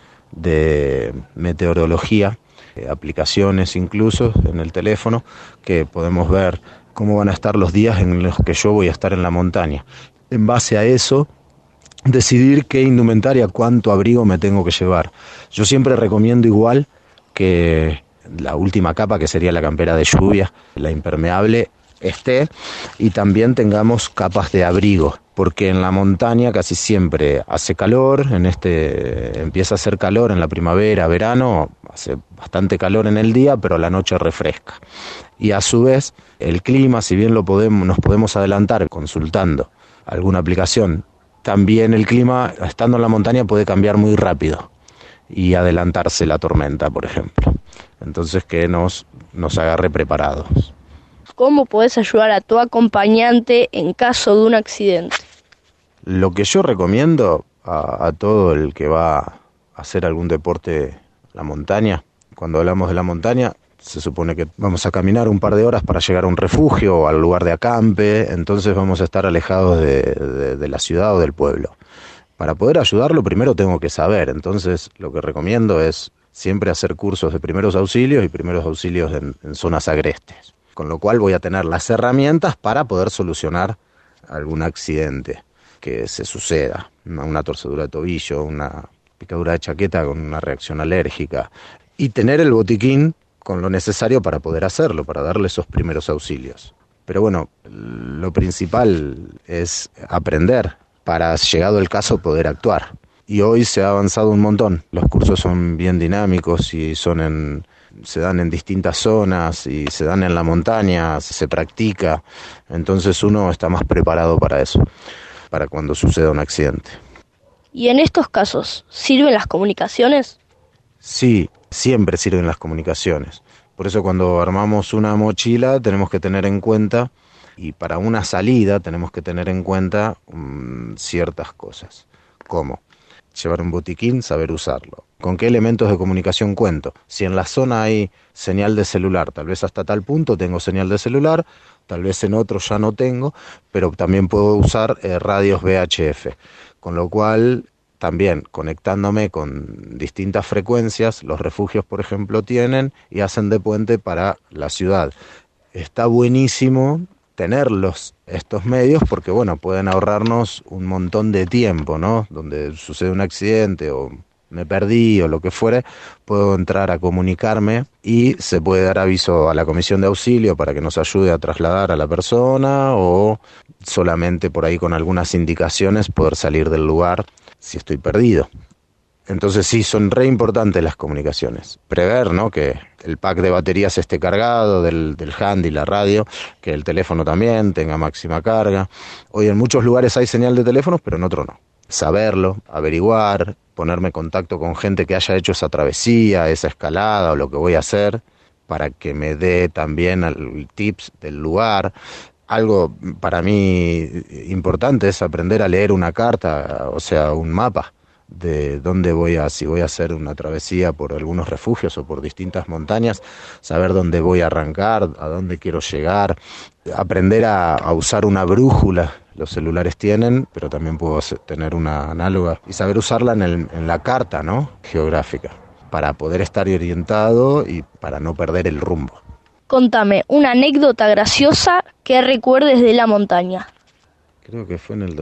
de meteorología, aplicaciones incluso en el teléfono, que podemos ver cómo van a estar los días en los que yo voy a estar en la montaña. En base a eso, decidir qué indumentaria, cuánto abrigo me tengo que llevar. Yo siempre recomiendo igual que la última capa, que sería la campera de lluvia, la impermeable, esté, y también tengamos capas de abrigo, porque en la montaña casi siempre hace calor, empieza a hacer calor en la primavera, verano, hace bastante calor en el día, pero a la noche refresca. Y a su vez, el clima, si bien nos podemos adelantar consultando alguna aplicación, también el clima, estando en la montaña, puede cambiar muy rápido y adelantarse la tormenta, por ejemplo. Entonces que nos agarre preparados. ¿Cómo podés ayudar a tu acompañante en caso de un accidente? Lo que yo recomiendo a todo el que va a hacer algún deporte, la montaña, cuando hablamos de la montaña, se supone que vamos a caminar un par de horas para llegar a un refugio o al lugar de acampe, entonces vamos a estar alejados de la ciudad o del pueblo. Para poder ayudarlo, primero tengo que saber, entonces lo que recomiendo es siempre hacer cursos de primeros auxilios y primeros auxilios en zonas agrestes, con lo cual voy a tener las herramientas para poder solucionar algún accidente que se suceda, una torcedura de tobillo, una picadura de chaqueta con una reacción alérgica, y tener el botiquín con lo necesario para poder hacerlo, para darle esos primeros auxilios. Pero bueno, lo principal es aprender para, llegado el caso, poder actuar. Y hoy se ha avanzado un montón. Los cursos son bien dinámicos y se dan en distintas zonas y se dan en la montaña, se practica. Entonces uno está más preparado para eso, para cuando suceda un accidente. ¿Y en estos casos sirven las comunicaciones? Sí, siempre sirven las comunicaciones. Por eso cuando armamos una mochila tenemos que tener en cuenta, y para una salida tenemos que tener en cuenta ciertas cosas, como llevar un botiquín, saber usarlo. ¿Con qué elementos de comunicación cuento? Si en la zona hay señal de celular, tal vez hasta tal punto tengo señal de celular, tal vez en otro ya no tengo, pero también puedo usar radios VHF, con lo cual también conectándome con distintas frecuencias, los refugios por ejemplo tienen y hacen de puente para la ciudad. Está buenísimo tenerlos estos medios porque bueno, pueden ahorrarnos un montón de tiempo, ¿no? Donde sucede un accidente o me perdí o lo que fuere, puedo entrar a comunicarme y se puede dar aviso a la comisión de auxilio para que nos ayude a trasladar a la persona o solamente por ahí con algunas indicaciones poder salir del lugar si estoy perdido. Entonces sí, son re importantes las comunicaciones. Prever, ¿no? Que el pack de baterías esté cargado, del handy, la radio, que el teléfono también tenga máxima carga. Hoy en muchos lugares hay señal de teléfonos, pero en otros no. Saberlo, averiguar, ponerme en contacto con gente que haya hecho esa travesía, esa escalada o lo que voy a hacer, para que me dé también tips del lugar. Algo para mí importante es aprender a leer una carta, o sea, un mapa de dónde si voy a hacer una travesía por algunos refugios o por distintas montañas, saber dónde voy a arrancar, a dónde quiero llegar, aprender a usar una brújula. Los celulares tienen, pero también puedo tener una análoga y saber usarla en la carta, ¿no? Geográfica, para poder estar orientado y para no perder el rumbo. Contame una anécdota graciosa que recuerdes de la montaña. Creo que fue en el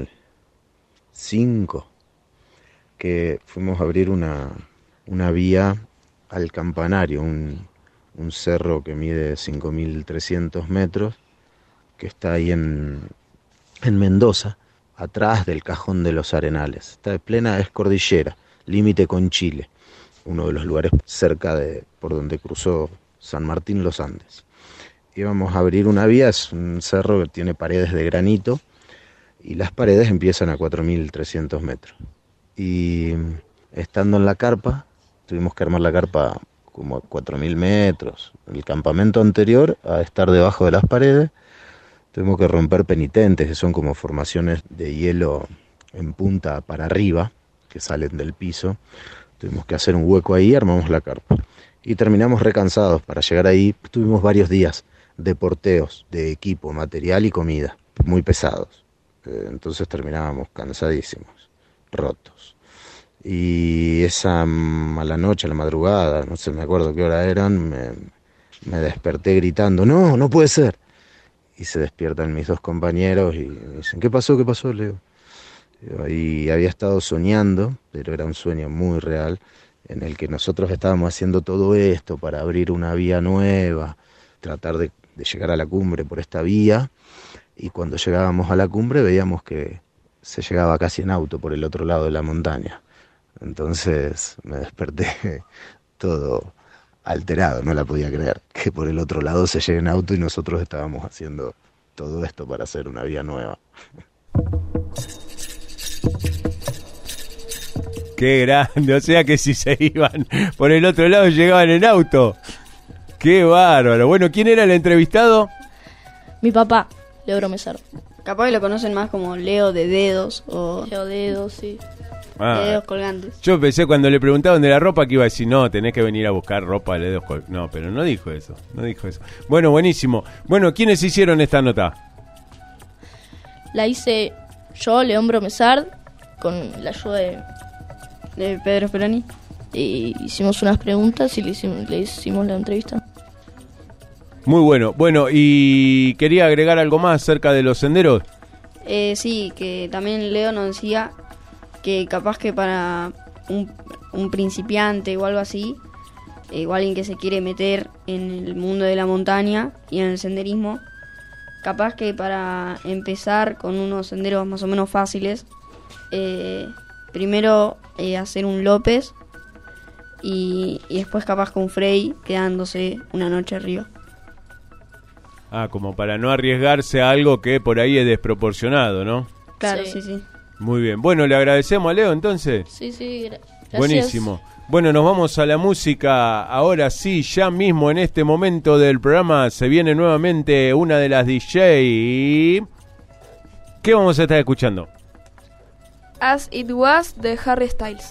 2005 que fuimos a abrir una vía al Campanario, un cerro que mide 5.300 metros, que está ahí en Mendoza, atrás del Cajón de los Arenales. Está de plena cordillera, límite con Chile, uno de los lugares cerca de por donde cruzó San Martín los Andes. Íbamos a abrir una vía, es un cerro que tiene paredes de granito y las paredes empiezan a 4.300 metros. Y estando en la carpa, tuvimos que armar la carpa como a 4.000 metros. El campamento anterior a estar debajo de las paredes, tuvimos que romper penitentes, que son como formaciones de hielo en punta para arriba, que salen del piso. Tuvimos que hacer un hueco ahí, armamos la carpa. Y terminamos recansados. Para llegar ahí tuvimos varios días de porteos, de equipo, material y comida, muy pesados. Entonces terminábamos cansadísimos, rotos. Y esa mala noche, a la madrugada, no sé, me acuerdo qué hora eran, me desperté gritando, no puede ser. Y se despiertan mis dos compañeros y me dicen, ¿qué pasó? Le digo. Y había estado soñando, pero era un sueño muy real, en el que nosotros estábamos haciendo todo esto para abrir una vía nueva, tratar de llegar a la cumbre por esta vía, y cuando llegábamos a la cumbre veíamos que se llegaba casi en auto por el otro lado de la montaña. Entonces me desperté todo alterado, no la podía creer, que por el otro lado se llegue en auto y nosotros estábamos haciendo todo esto para hacer una vía nueva. Qué grande, o sea que si se iban por el otro lado llegaban en auto. Qué bárbaro. Bueno, ¿quién era el entrevistado? Mi papá, Leo Bromesar. Capaz que lo conocen más como Leo de Dedos o... Leo Dedos, sí. De dedos colgantes. Yo pensé cuando le preguntaban de la ropa que iba a decir, no, tenés que venir a buscar ropa de dedos colgantes. No, pero no dijo eso. Bueno, buenísimo. Bueno, ¿quiénes hicieron esta nota? La hice yo, León Bromesar, con la ayuda de Pedro Speroni. Y hicimos unas preguntas y le hicimos la entrevista. Muy bueno. Bueno, ¿y quería agregar algo más acerca de los senderos? Sí, que también Leo nos decía que capaz que para un principiante o algo así, o alguien que se quiere meter en el mundo de la montaña y en el senderismo, capaz que para empezar con unos senderos más o menos fáciles, primero hacer un López y después capaz con Frey quedándose una noche arriba. Como para no arriesgarse a algo que por ahí es desproporcionado, ¿no? Claro, sí. Muy bien. Bueno, le agradecemos a Leo entonces. Sí, gracias. Buenísimo. Bueno, nos vamos a la música. Ahora sí, ya mismo en este momento del programa se viene nuevamente una de las DJ. ¿Qué vamos a estar escuchando? As It Was de Harry Styles.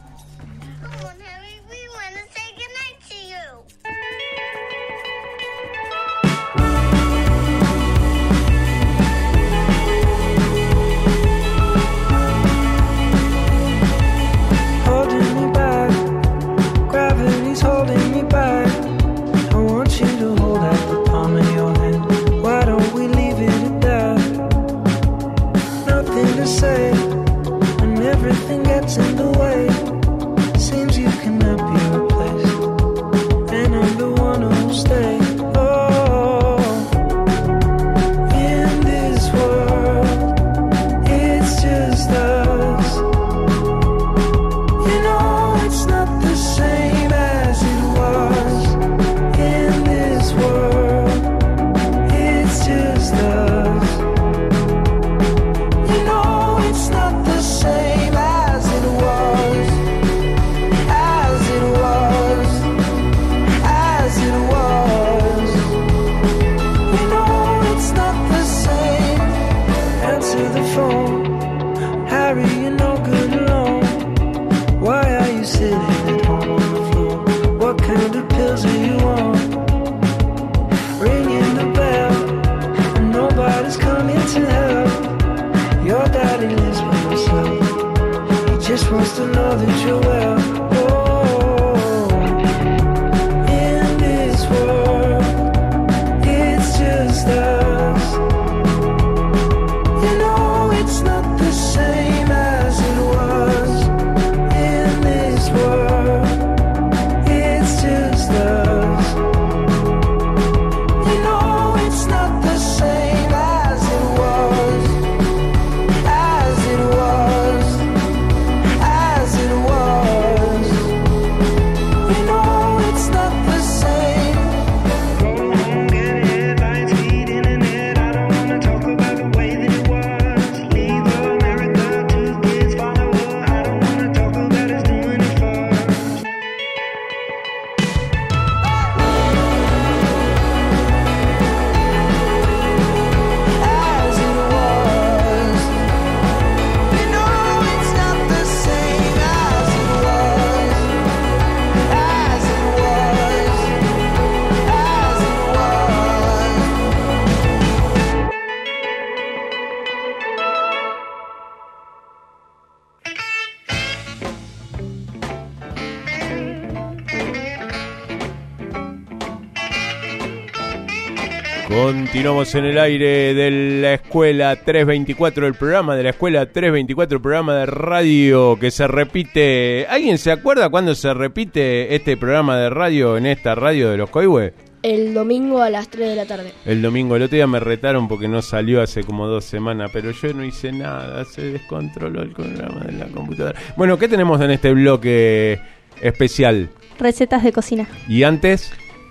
Continuamos en el aire de la Escuela 324, el programa de la Escuela 324, el programa de radio que se repite. ¿Alguien se acuerda cuándo se repite este programa de radio en esta radio de los Coihue? El domingo a las 3 de la tarde. El domingo, el otro día me retaron porque no salió hace como 2 semanas, pero yo no hice nada, se descontroló el programa de la computadora. Bueno, ¿qué tenemos en este bloque especial? Recetas de cocina. ¿Y antes?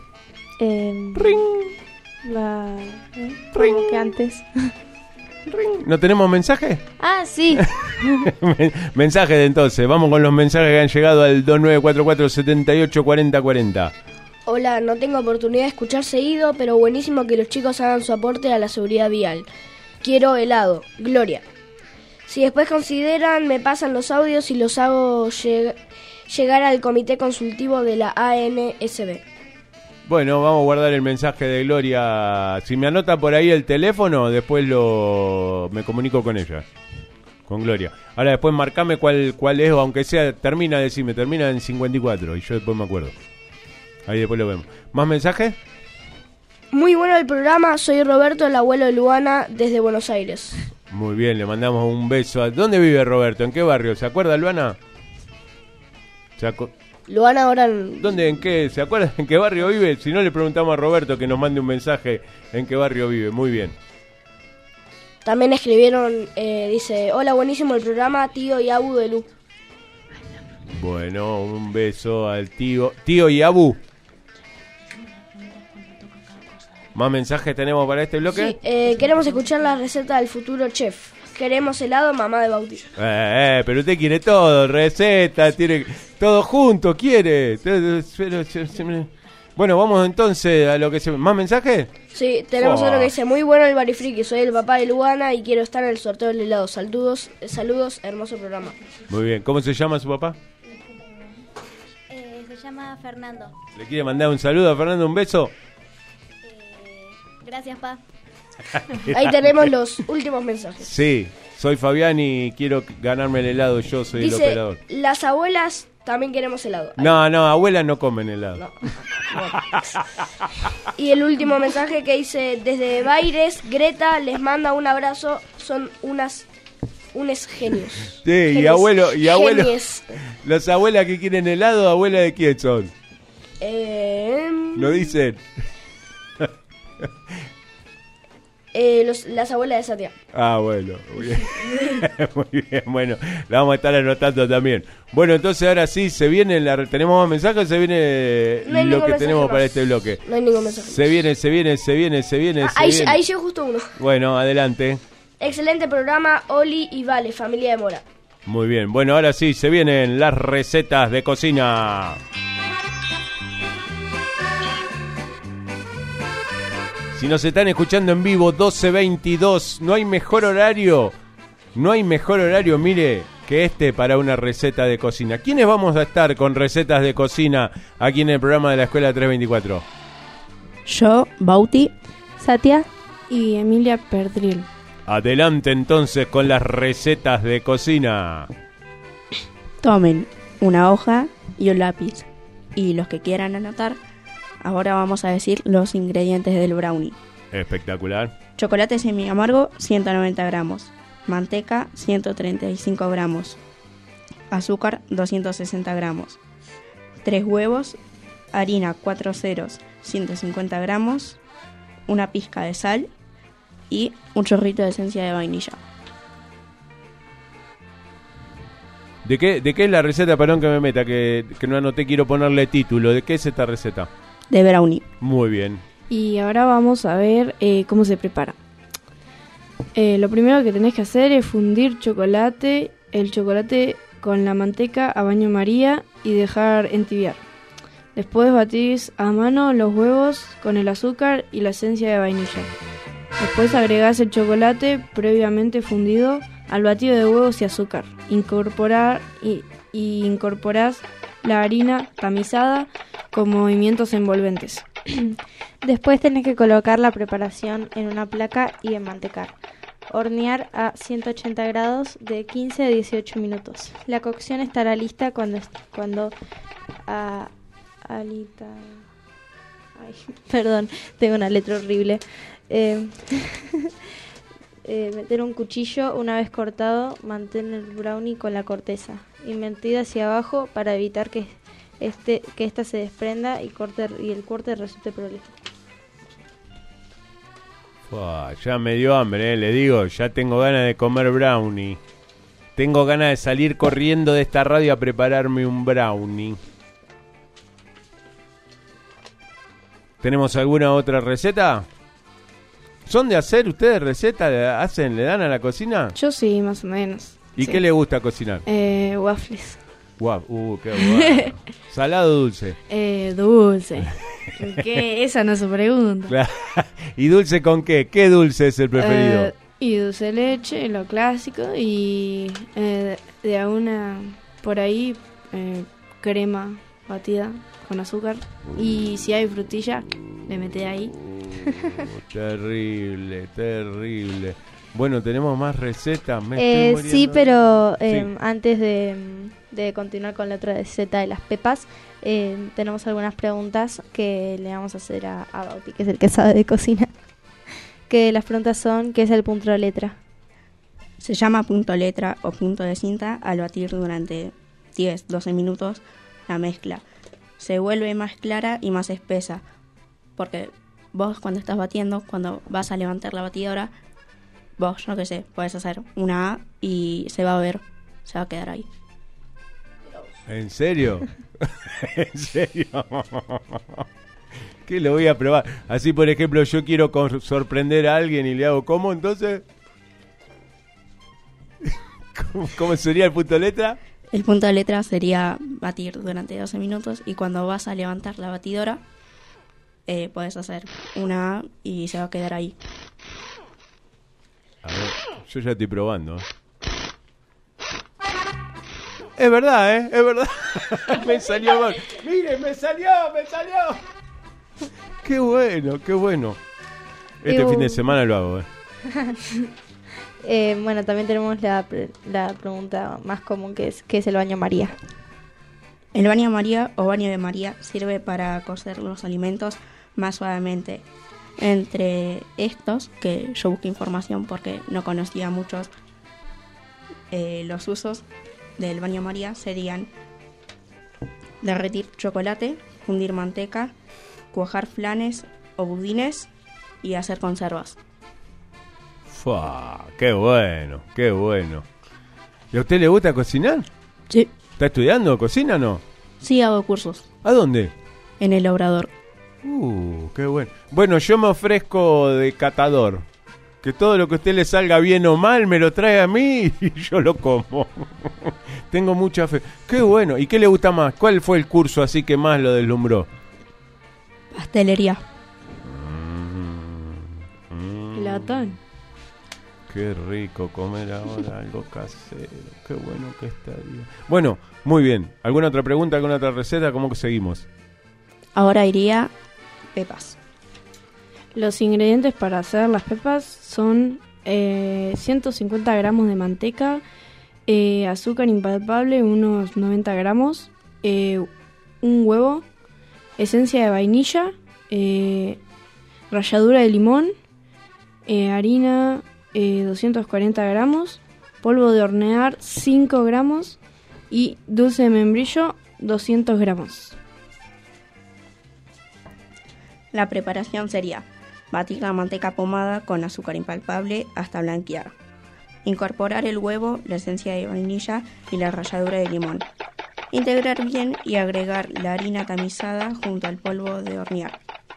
Ring. ¿Cómo que antes? ¿No tenemos mensaje? Ah, sí. Mensaje de entonces. Vamos con los mensajes que han llegado al 2944-784040. Hola, no tengo oportunidad de escuchar seguido, pero buenísimo que los chicos hagan su aporte a la seguridad vial. Quiero helado. Gloria. Si después consideran, me pasan los audios y los hago llegar al comité consultivo de la ANSB. Bueno, vamos a guardar el mensaje de Gloria. Si me anota por ahí el teléfono, después me comunico con ella, con Gloria. Ahora después marcame cuál es, o aunque sea, termina en 54, y yo después me acuerdo. Ahí después lo vemos. ¿Más mensajes? Muy bueno el programa, soy Roberto, el abuelo de Luana, desde Buenos Aires. Muy bien, le mandamos un beso. ¿Dónde vive Roberto? ¿En qué barrio? ¿Se acuerda, Luana? Luana ahora... ¿Dónde? ¿En qué? ¿Se acuerda en qué barrio vive? Si no, le preguntamos a Roberto que nos mande un mensaje en qué barrio vive. Muy bien. También escribieron, dice, hola, buenísimo el programa, tío y Abu de Lu. Bueno, un beso al tío y Abu. ¿Más mensajes tenemos para este bloque? Sí, queremos escuchar la receta del futuro chef. Queremos helado, mamá de Bauti. Pero usted quiere todo, receta, tiene todo junto, quiere. Bueno, vamos entonces a lo que se... ¿Más mensajes? Sí, tenemos otro que dice: muy bueno el Barifriki, soy el papá de Luana y quiero estar en el sorteo del helado. Saludos, hermoso programa. Muy bien, ¿cómo se llama su papá? Se llama Fernando. ¿Le quiere mandar un saludo a Fernando, un beso? Gracias, pa. Ahí tenemos los últimos mensajes. Sí, soy Fabián y quiero ganarme el helado, yo soy Dice, el operador. las abuelas también queremos helado. No, abuelas no comen helado. No. Y el último mensaje que dice: desde Baires, Greta les manda un abrazo, son unos genios. Sí, y abuelo, las abuelas que quieren helado, ¿abuela de quién son? ¿No dicen? Las abuelas de Satia. Ah, bueno, muy bien. Muy bien, bueno, la vamos a estar anotando también. Bueno, entonces ahora sí, se viene, ¿tenemos más mensajes o se viene lo que tenemos para este bloque? No hay ningún mensaje. Se viene. Ahí llegó justo uno. Bueno, adelante. Excelente programa, Oli y Vale, familia de Mora. Muy bien, bueno, ahora sí, se vienen las recetas de cocina. Si nos están escuchando en vivo, 12:22, no hay mejor horario, mire, que este para una receta de cocina. ¿Quiénes vamos a estar con recetas de cocina aquí en el programa de la Escuela 324? Yo, Bauti, Satia y Emilia Perdril. Adelante entonces con las recetas de cocina. Tomen una hoja y un lápiz. Y los que quieran anotar, ahora vamos a decir los ingredientes del brownie. Espectacular. Chocolate semi amargo, 190 gramos. Manteca, 135 gramos. Azúcar, 260 gramos. 3 huevos. Harina, 4 ceros, 150 gramos. Una pizca de sal. Y un chorrito de esencia de vainilla. ¿De qué es la receta? Perdón que me meta, que no anoté, quiero ponerle título. ¿De qué es esta receta? De brownie. Muy bien. Y ahora vamos a ver cómo se prepara. Lo primero que tenés que hacer es fundir el chocolate con la manteca a baño María y dejar entibiar. Después batís a mano los huevos con el azúcar y la esencia de vainilla. Después agregás el chocolate previamente fundido al batido de huevos y azúcar. Incorporás la harina tamizada con movimientos envolventes. Después tenés que colocar la preparación en una placa y enmantecar. Hornear a 180 grados de 15 a 18 minutos. La cocción estará lista cuando perdón, tengo una letra horrible. Meter un cuchillo una vez cortado, mantén el brownie con la corteza y metida hacia abajo para evitar que esta se desprenda y el corte resulte prolijo. Ya me dio hambre, le digo, ya tengo ganas de comer brownie. Tengo ganas de salir corriendo de esta radio a prepararme un brownie. ¿Tenemos alguna otra receta? ¿Son de hacer ustedes recetas? ¿Le dan a la cocina? Yo sí, más o menos. ¿Y sí. qué le gusta cocinar? Waffles. Qué bueno. ¿Salado o dulce? Dulce. ¿Qué? Esa no es su pregunta. ¿Y dulce con qué? ¿Qué dulce es el preferido? Y dulce de leche, lo clásico. Y de una, por ahí, crema batida con azúcar. Y si hay frutilla, le meté ahí. Terrible. Bueno, tenemos más recetas. Sí, pero antes de continuar con la otra receta de las pepas, tenemos algunas preguntas que le vamos a hacer a Bauti, que es el que sabe de cocina. Que las preguntas son: ¿qué es el punto letra? Se llama punto letra o punto de cinta al batir durante 10-12 minutos la mezcla. Se vuelve más clara y más espesa, porque vos cuando estás batiendo, cuando vas a levantar la batidora, vos, no que sé, puedes hacer una A y se va a ver, se va a quedar ahí. ¿En serio? ¿En serio? ¿Qué lo voy a probar? Así, por ejemplo, yo quiero sorprender a alguien y le hago ¿cómo? Entonces, ¿cómo sería el punto de letra? El punto de letra sería batir durante 12 minutos y cuando vas a levantar la batidora, puedes hacer una A y se va a quedar ahí. A ver, yo ya estoy probando. Es verdad, es verdad. Me salió mal. Miren, me salió. Qué bueno. Este fin de semana lo hago, Bueno, también tenemos la pregunta más común que es el baño María. El baño María o baño de María sirve para cocer los alimentos más suavemente. Entre estos, que yo busqué información porque no conocía muchos, los usos del baño María serían derretir chocolate, fundir manteca, cuajar flanes o budines y hacer conservas. ¡Fua! ¡Qué bueno! ¿Y a usted le gusta cocinar? Sí. ¿Está estudiando cocina o no? Sí, hago cursos. ¿A dónde? En el Obrador. ¡Qué bueno! Bueno, yo me ofrezco de catador. Que todo lo que a usted le salga bien o mal me lo trae a mí y yo lo como. Tengo mucha fe. ¡Qué bueno! ¿Y qué le gusta más? ¿Cuál fue el curso así que más lo deslumbró? Pastelería. Latón. Qué rico comer ahora algo casero. Qué bueno que estaría. Bueno, muy bien. ¿Alguna otra pregunta, alguna otra receta? ¿Cómo que seguimos? Ahora iría pepas. Los ingredientes para hacer las pepas son 150 gramos de manteca, azúcar impalpable, unos 90 gramos, un huevo, esencia de vainilla, ralladura de limón, harina 240 gramos, polvo de hornear 5 gramos y dulce de membrillo 200 gramos. La preparación sería batir la manteca pomada con azúcar impalpable hasta blanquear. Incorporar el huevo, la esencia de vainilla y la ralladura de limón. Integrar bien y agregar la harina tamizada junto al polvo de hornear.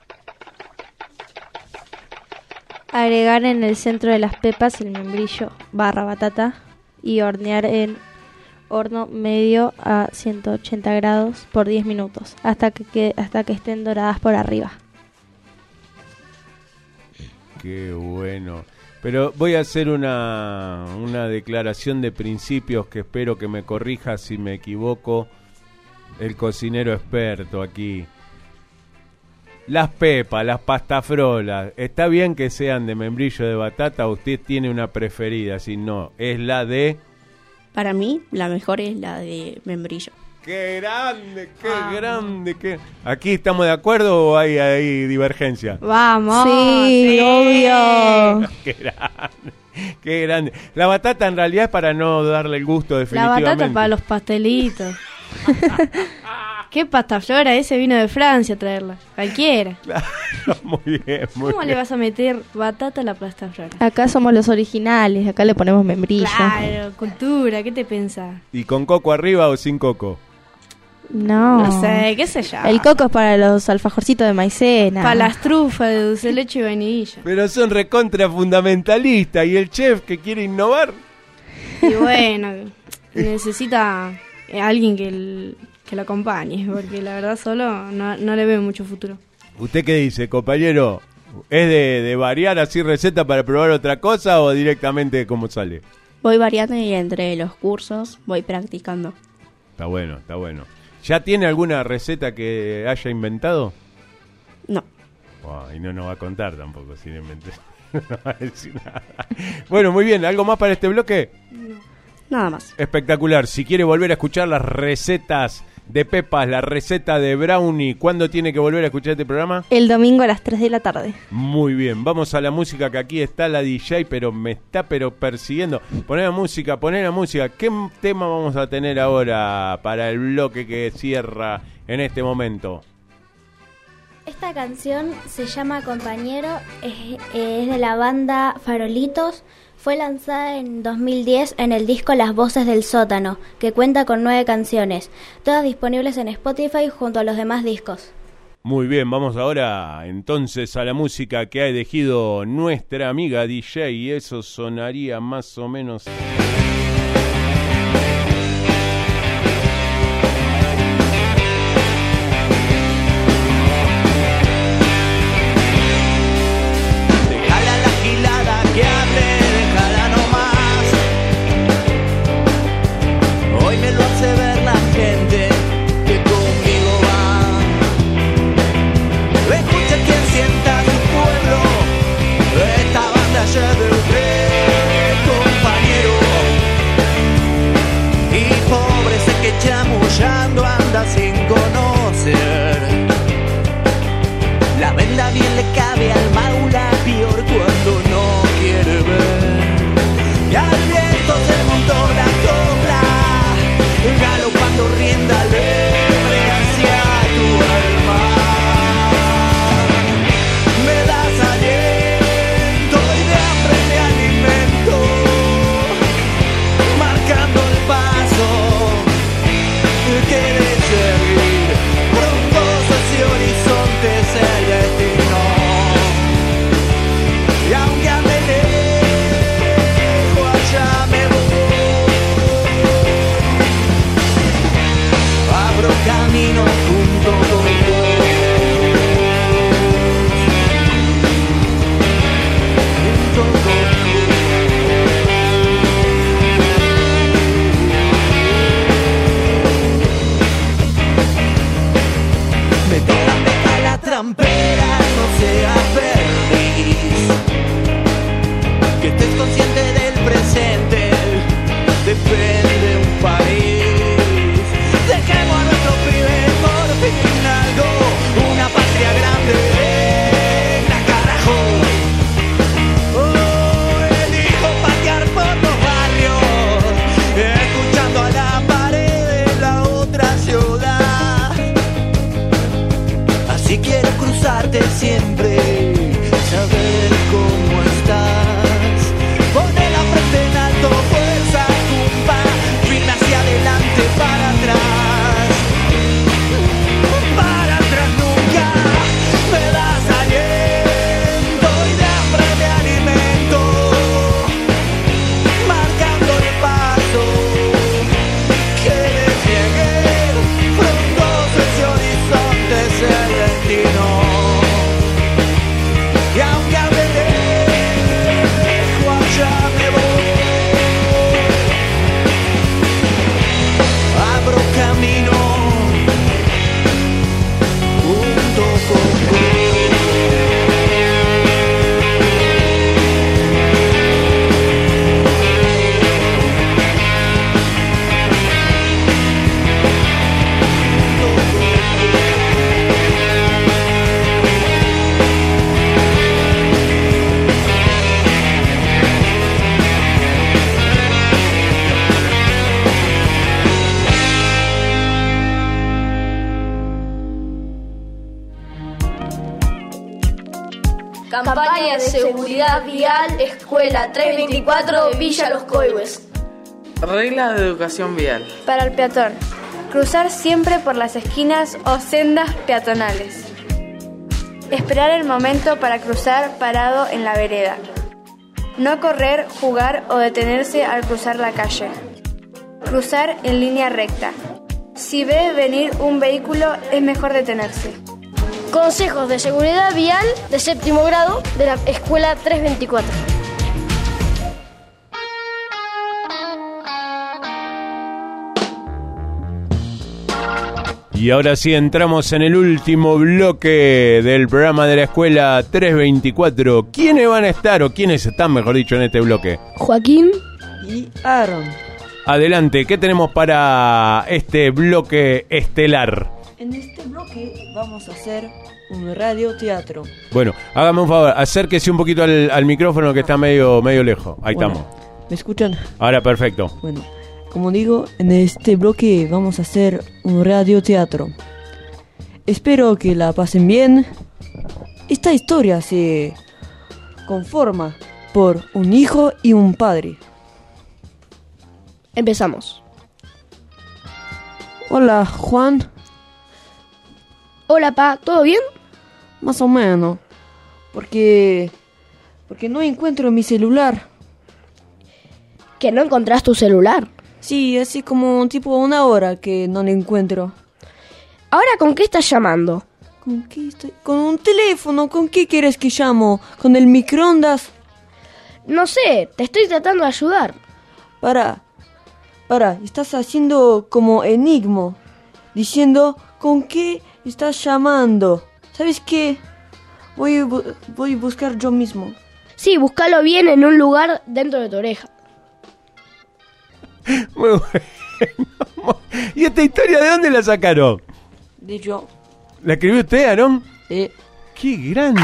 Agregar en el centro de las pepas el membrillo / batata y hornear en horno medio a 180 grados por 10 minutos hasta que estén doradas por arriba. Qué bueno. Pero voy a hacer una declaración de principios que espero que me corrija si me equivoco el cocinero experto aquí. Las pepas, las pastafrolas, ¿está bien que sean de membrillo de batata o usted tiene una preferida? Si no, es la de... Para mí, la mejor es la de membrillo. ¡Qué grande, qué! ¿Aquí estamos de acuerdo o hay divergencia? ¡Vamos! Sí, obvio. ¡Qué grande! La batata en realidad es para no darle el gusto definitivamente. La batata para los pastelitos. ¿Qué pastaflora? Ese vino de Francia a traerla. Cualquiera. Claro, muy bien. ¿Cómo le vas a meter batata a la pastaflora? Acá somos los originales, acá le ponemos membrillo. Claro, cultura, ¿qué te pensás? ¿Y con coco arriba o sin coco? No sé, qué sé yo. El coco es para los alfajorcitos de maicena. Para las trufas de dulce de leche y vainilla. Pero son recontra fundamentalistas y el chef que quiere innovar. Y bueno, necesita alguien que lo acompañe, porque la verdad solo no le veo mucho futuro. ¿Usted qué dice, compañero? ¿Es de variar así receta para probar otra cosa o directamente cómo sale? Voy variando y entre los cursos voy practicando. Está bueno. ¿Ya tiene alguna receta que haya inventado? No. Y no nos va a contar tampoco si no inventé. No va a decir nada. Bueno, muy bien. ¿Algo más para este bloque? No. Nada más. Espectacular. Si quiere volver a escuchar las recetas de pepas, la receta de brownie, ¿cuándo tiene que volver a escuchar este programa? El domingo a las 3 de la tarde. Muy bien, vamos a la música, que aquí está la DJ, pero me está persiguiendo. Poné la música. ¿Qué tema vamos a tener ahora para el bloque que cierra en este momento? Esta canción se llama Compañero, es de la banda Farolitos. Fue lanzada en 2010 en el disco Las Voces del Sótano, que cuenta con 9 canciones, todas disponibles en Spotify junto a los demás discos. Muy bien, vamos ahora entonces a la música que ha elegido nuestra amiga DJ, y eso sonaría más o menos... Campaña de seguridad vial, Escuela 324, Villa Los Coihues. Reglas de educación vial. Para el peatón, cruzar siempre por las esquinas o sendas peatonales. Esperar el momento para cruzar parado en la vereda. No correr, jugar o detenerse al cruzar la calle. Cruzar en línea recta. Si ve venir un vehículo, es mejor detenerse. Consejos de seguridad vial de 7º grado de la Escuela 324. Y ahora sí entramos en el último bloque del programa de la Escuela 324. ¿Quiénes van a estar o quiénes están, mejor dicho, en este bloque? Joaquín y Aaron. Adelante, ¿qué tenemos para este bloque estelar? En este bloque vamos a hacer un radioteatro. Bueno, hágame un favor, acérquese un poquito al micrófono que está medio lejos. Ahí bueno, estamos. ¿Me escuchan? Ahora perfecto. Bueno, como digo, en este bloque vamos a hacer un radioteatro. Espero que la pasen bien. Esta historia se conforma por un hijo y un padre. Empezamos. Hola, Juan. Hola, pa, ¿todo bien? Más o menos. Porque no encuentro mi celular. ¿Que no encontrás tu celular? Sí, así como tipo una hora que no lo encuentro. ¿Ahora con qué estás llamando? ¿Con qué estoy? Con un teléfono. ¿Con qué quieres que llamo? ¿Con el microondas? No sé, te estoy tratando de ayudar. Para, estás haciendo como enigma. Diciendo, ¿con qué estás llamando? ¿Sabes qué? Voy a buscar yo mismo. Sí, búscalo bien en un lugar dentro de tu oreja. Muy bueno. ¿Y esta historia de dónde la sacaron? De yo. ¿La escribió usted, Aarón? Sí. ¡Qué grande!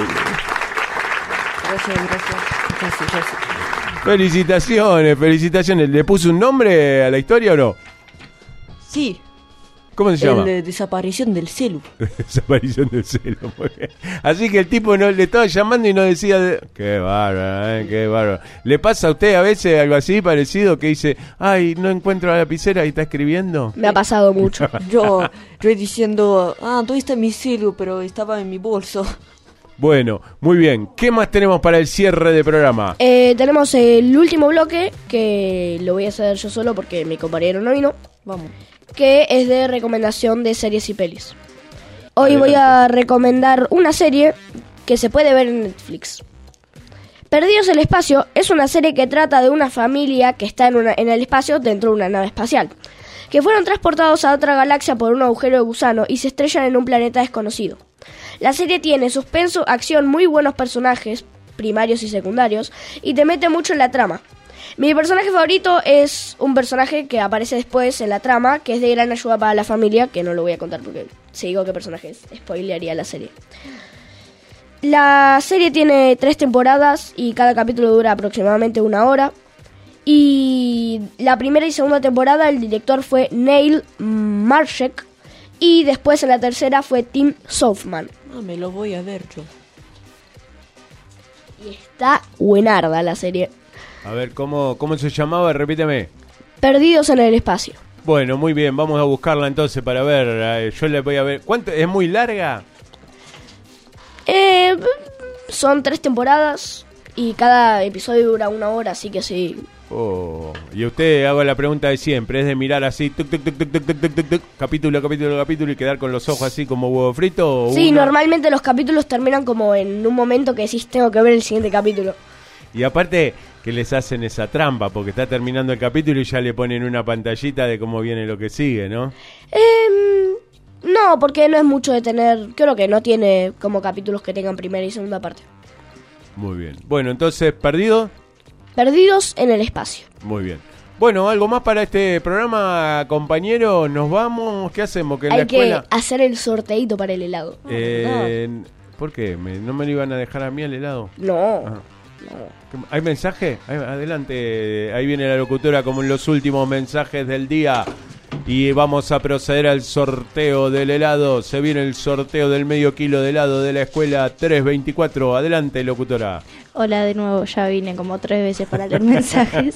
Gracias. Felicitaciones. ¿Le puso un nombre a la historia o no? Sí. ¿Cómo se llama? El de desaparición del celu. Desaparición del celu, muy bien. Así que el tipo no le estaba llamando y no decía... Qué bárbaro, qué bárbaro. ¿Le pasa a usted a veces algo así parecido que dice, ay, no encuentro la lapicera y está escribiendo? Me ha pasado mucho. Yo diciendo, ¿dónde está mi celu? Pero estaba en mi bolso. Bueno, muy bien. ¿Qué más tenemos para el cierre de programa? Tenemos el último bloque, que lo voy a hacer yo solo porque mi compañero no vino. Vamos. Que es de recomendación de series y pelis. Hoy voy a recomendar una serie que se puede ver en Netflix. Perdidos en el espacio es una serie que trata de una familia que está en el espacio dentro de una nave espacial, que fueron transportados a otra galaxia por un agujero de gusano y se estrellan en un planeta desconocido. La serie tiene suspenso, acción, muy buenos personajes, primarios y secundarios, y te mete mucho en la trama. Mi personaje favorito es un personaje que aparece después en la trama, que es de gran ayuda para la familia, que no lo voy a contar porque si digo qué personaje es, spoilearía la serie. La serie tiene 3 temporadas y cada capítulo dura aproximadamente 1 hora. Y la primera y segunda temporada el director fue Neil Marshak y después en la tercera fue Tim Southman. Me lo voy a ver yo. Y está buenarda la serie. A ver, ¿cómo se llamaba? Repíteme. Perdidos en el espacio. Bueno, muy bien, vamos a buscarla entonces para ver. Yo le voy a ver. ¿Cuánto? ¿Es muy larga? Son 3 temporadas y cada episodio dura 1 hora, así que sí. Oh, y usted hago la pregunta de siempre, es de mirar así, capítulo, y quedar con los ojos así como huevo frito. ¿O sí, normalmente los capítulos terminan como en un momento que decís, tengo que ver el siguiente capítulo. Y aparte que les hacen esa trampa, porque está terminando el capítulo y ya le ponen una pantallita de cómo viene lo que sigue, ¿no? No, porque no es mucho de tener, creo que no tiene como capítulos que tengan primera y segunda parte. Muy bien. Bueno, entonces, ¿Perdidos en el espacio? Muy bien. Bueno, ¿algo más para este programa, compañero? ¿Nos vamos? ¿Qué hacemos? ¿Que en la escuela? Hay que hacer el sorteito para el helado. ¿Por qué? ¿No me lo iban a dejar a mí el helado? No. No. ¿Hay mensaje? Adelante. Ahí viene la locutora como en los últimos mensajes del día. Y vamos a proceder al sorteo del helado. Se viene el sorteo del medio kilo de helado de la escuela 324. Adelante, locutora. Hola de nuevo, ya vine como 3 veces para leer mensajes.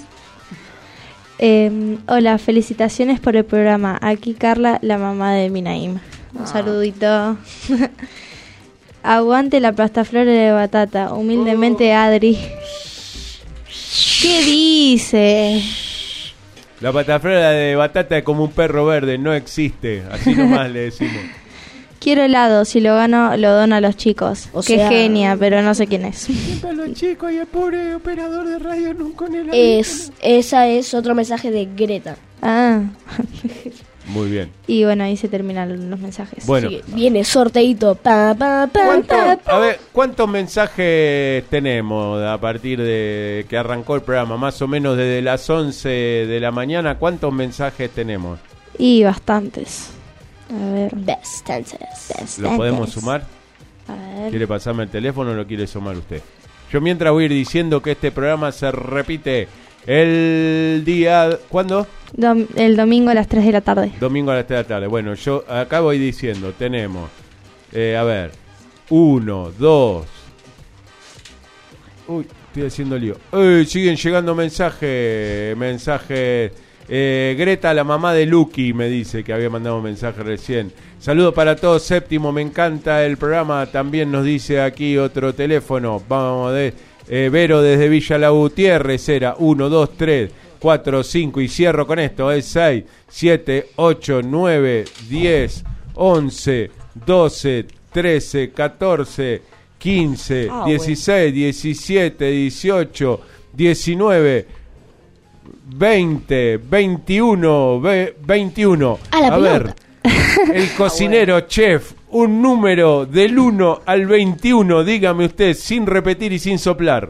Hola, felicitaciones por el programa. Aquí Carla, la mamá de Minaim. Un saludito. Aguante la pastaflora de batata. Humildemente, Adri. ¿Qué dice? La pastaflora de batata es como un perro verde, no existe. Así nomás le decimos. Quiero helado, si lo gano lo dono a los chicos. Qué genia, pero no sé quién es. Siempre a los chicos y el pobre operador de radio nunca con el Esa es otro mensaje de Greta. Ah. Muy bien. Y bueno, ahí se terminan los mensajes. Bueno. Sí, viene sorteito. A ver, ¿cuántos mensajes tenemos a partir de que arrancó el programa? Más o menos desde las 11 de la mañana. ¿Cuántos mensajes tenemos? Y bastantes. A ver. Bastantes. ¿Lo podemos sumar? A ver. ¿Quiere pasarme el teléfono o lo quiere sumar usted? Yo mientras voy a ir diciendo que este programa se repite el día... ¿Cuándo? El domingo a las 3 de la tarde. Domingo a las 3 de la tarde. Bueno, yo acá voy diciendo, tenemos, a ver, 1, 2... Uy, estoy haciendo lío. Siguen llegando mensajes. Greta, la mamá de Lucky, me dice que había mandado un mensaje recién. Saludos para todos, Séptimo, me encanta el programa. También nos dice aquí otro teléfono. Vamos de Vero desde Villa La Gutiérrez. Era 1, 2, 3, 4, 5 y cierro con esto. Es 6, 7, 8, 9, 10, 11, 12, 13, 14, 15, 16, 17, 18, 19... 20, 21, 21. A ver, el cocinero, chef, un número del 1 al 21, dígame usted, sin repetir y sin soplar.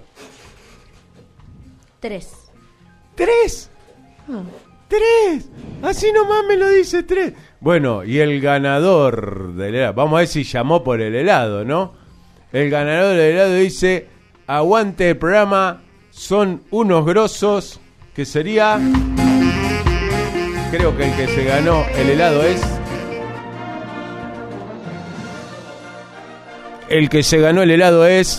3. ¿3? 3. Así nomás me lo dice 3. Bueno, y el ganador del helado, vamos a ver si llamó por el helado, ¿no? El ganador del helado dice, aguante el programa, son unos grosos. Que sería, creo que el que se ganó el helado es, el que se ganó el helado es,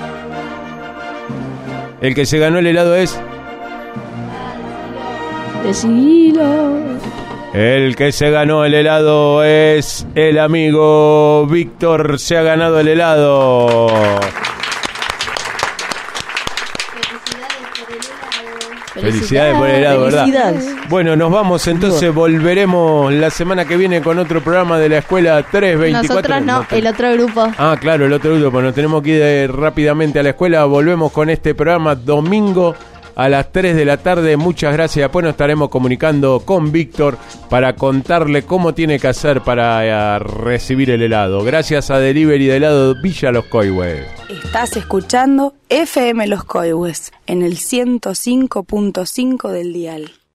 Decilo. El que se ganó el helado es el amigo Víctor, se ha ganado el helado. Felicidades por el helado, ¿verdad? Bueno, nos vamos entonces, volveremos la semana que viene con otro programa de la escuela 324. Nosotros no, el otro grupo. Ah, claro, el otro grupo, nos tenemos que ir rápidamente a la escuela, volvemos con este programa domingo a las 3 de la tarde, muchas gracias. Después nos estaremos comunicando con Víctor para contarle cómo tiene que hacer para recibir el helado. Gracias a Delivery de helado Villa Los Coihues. Estás escuchando FM Los Coihues en el 105.5 del dial.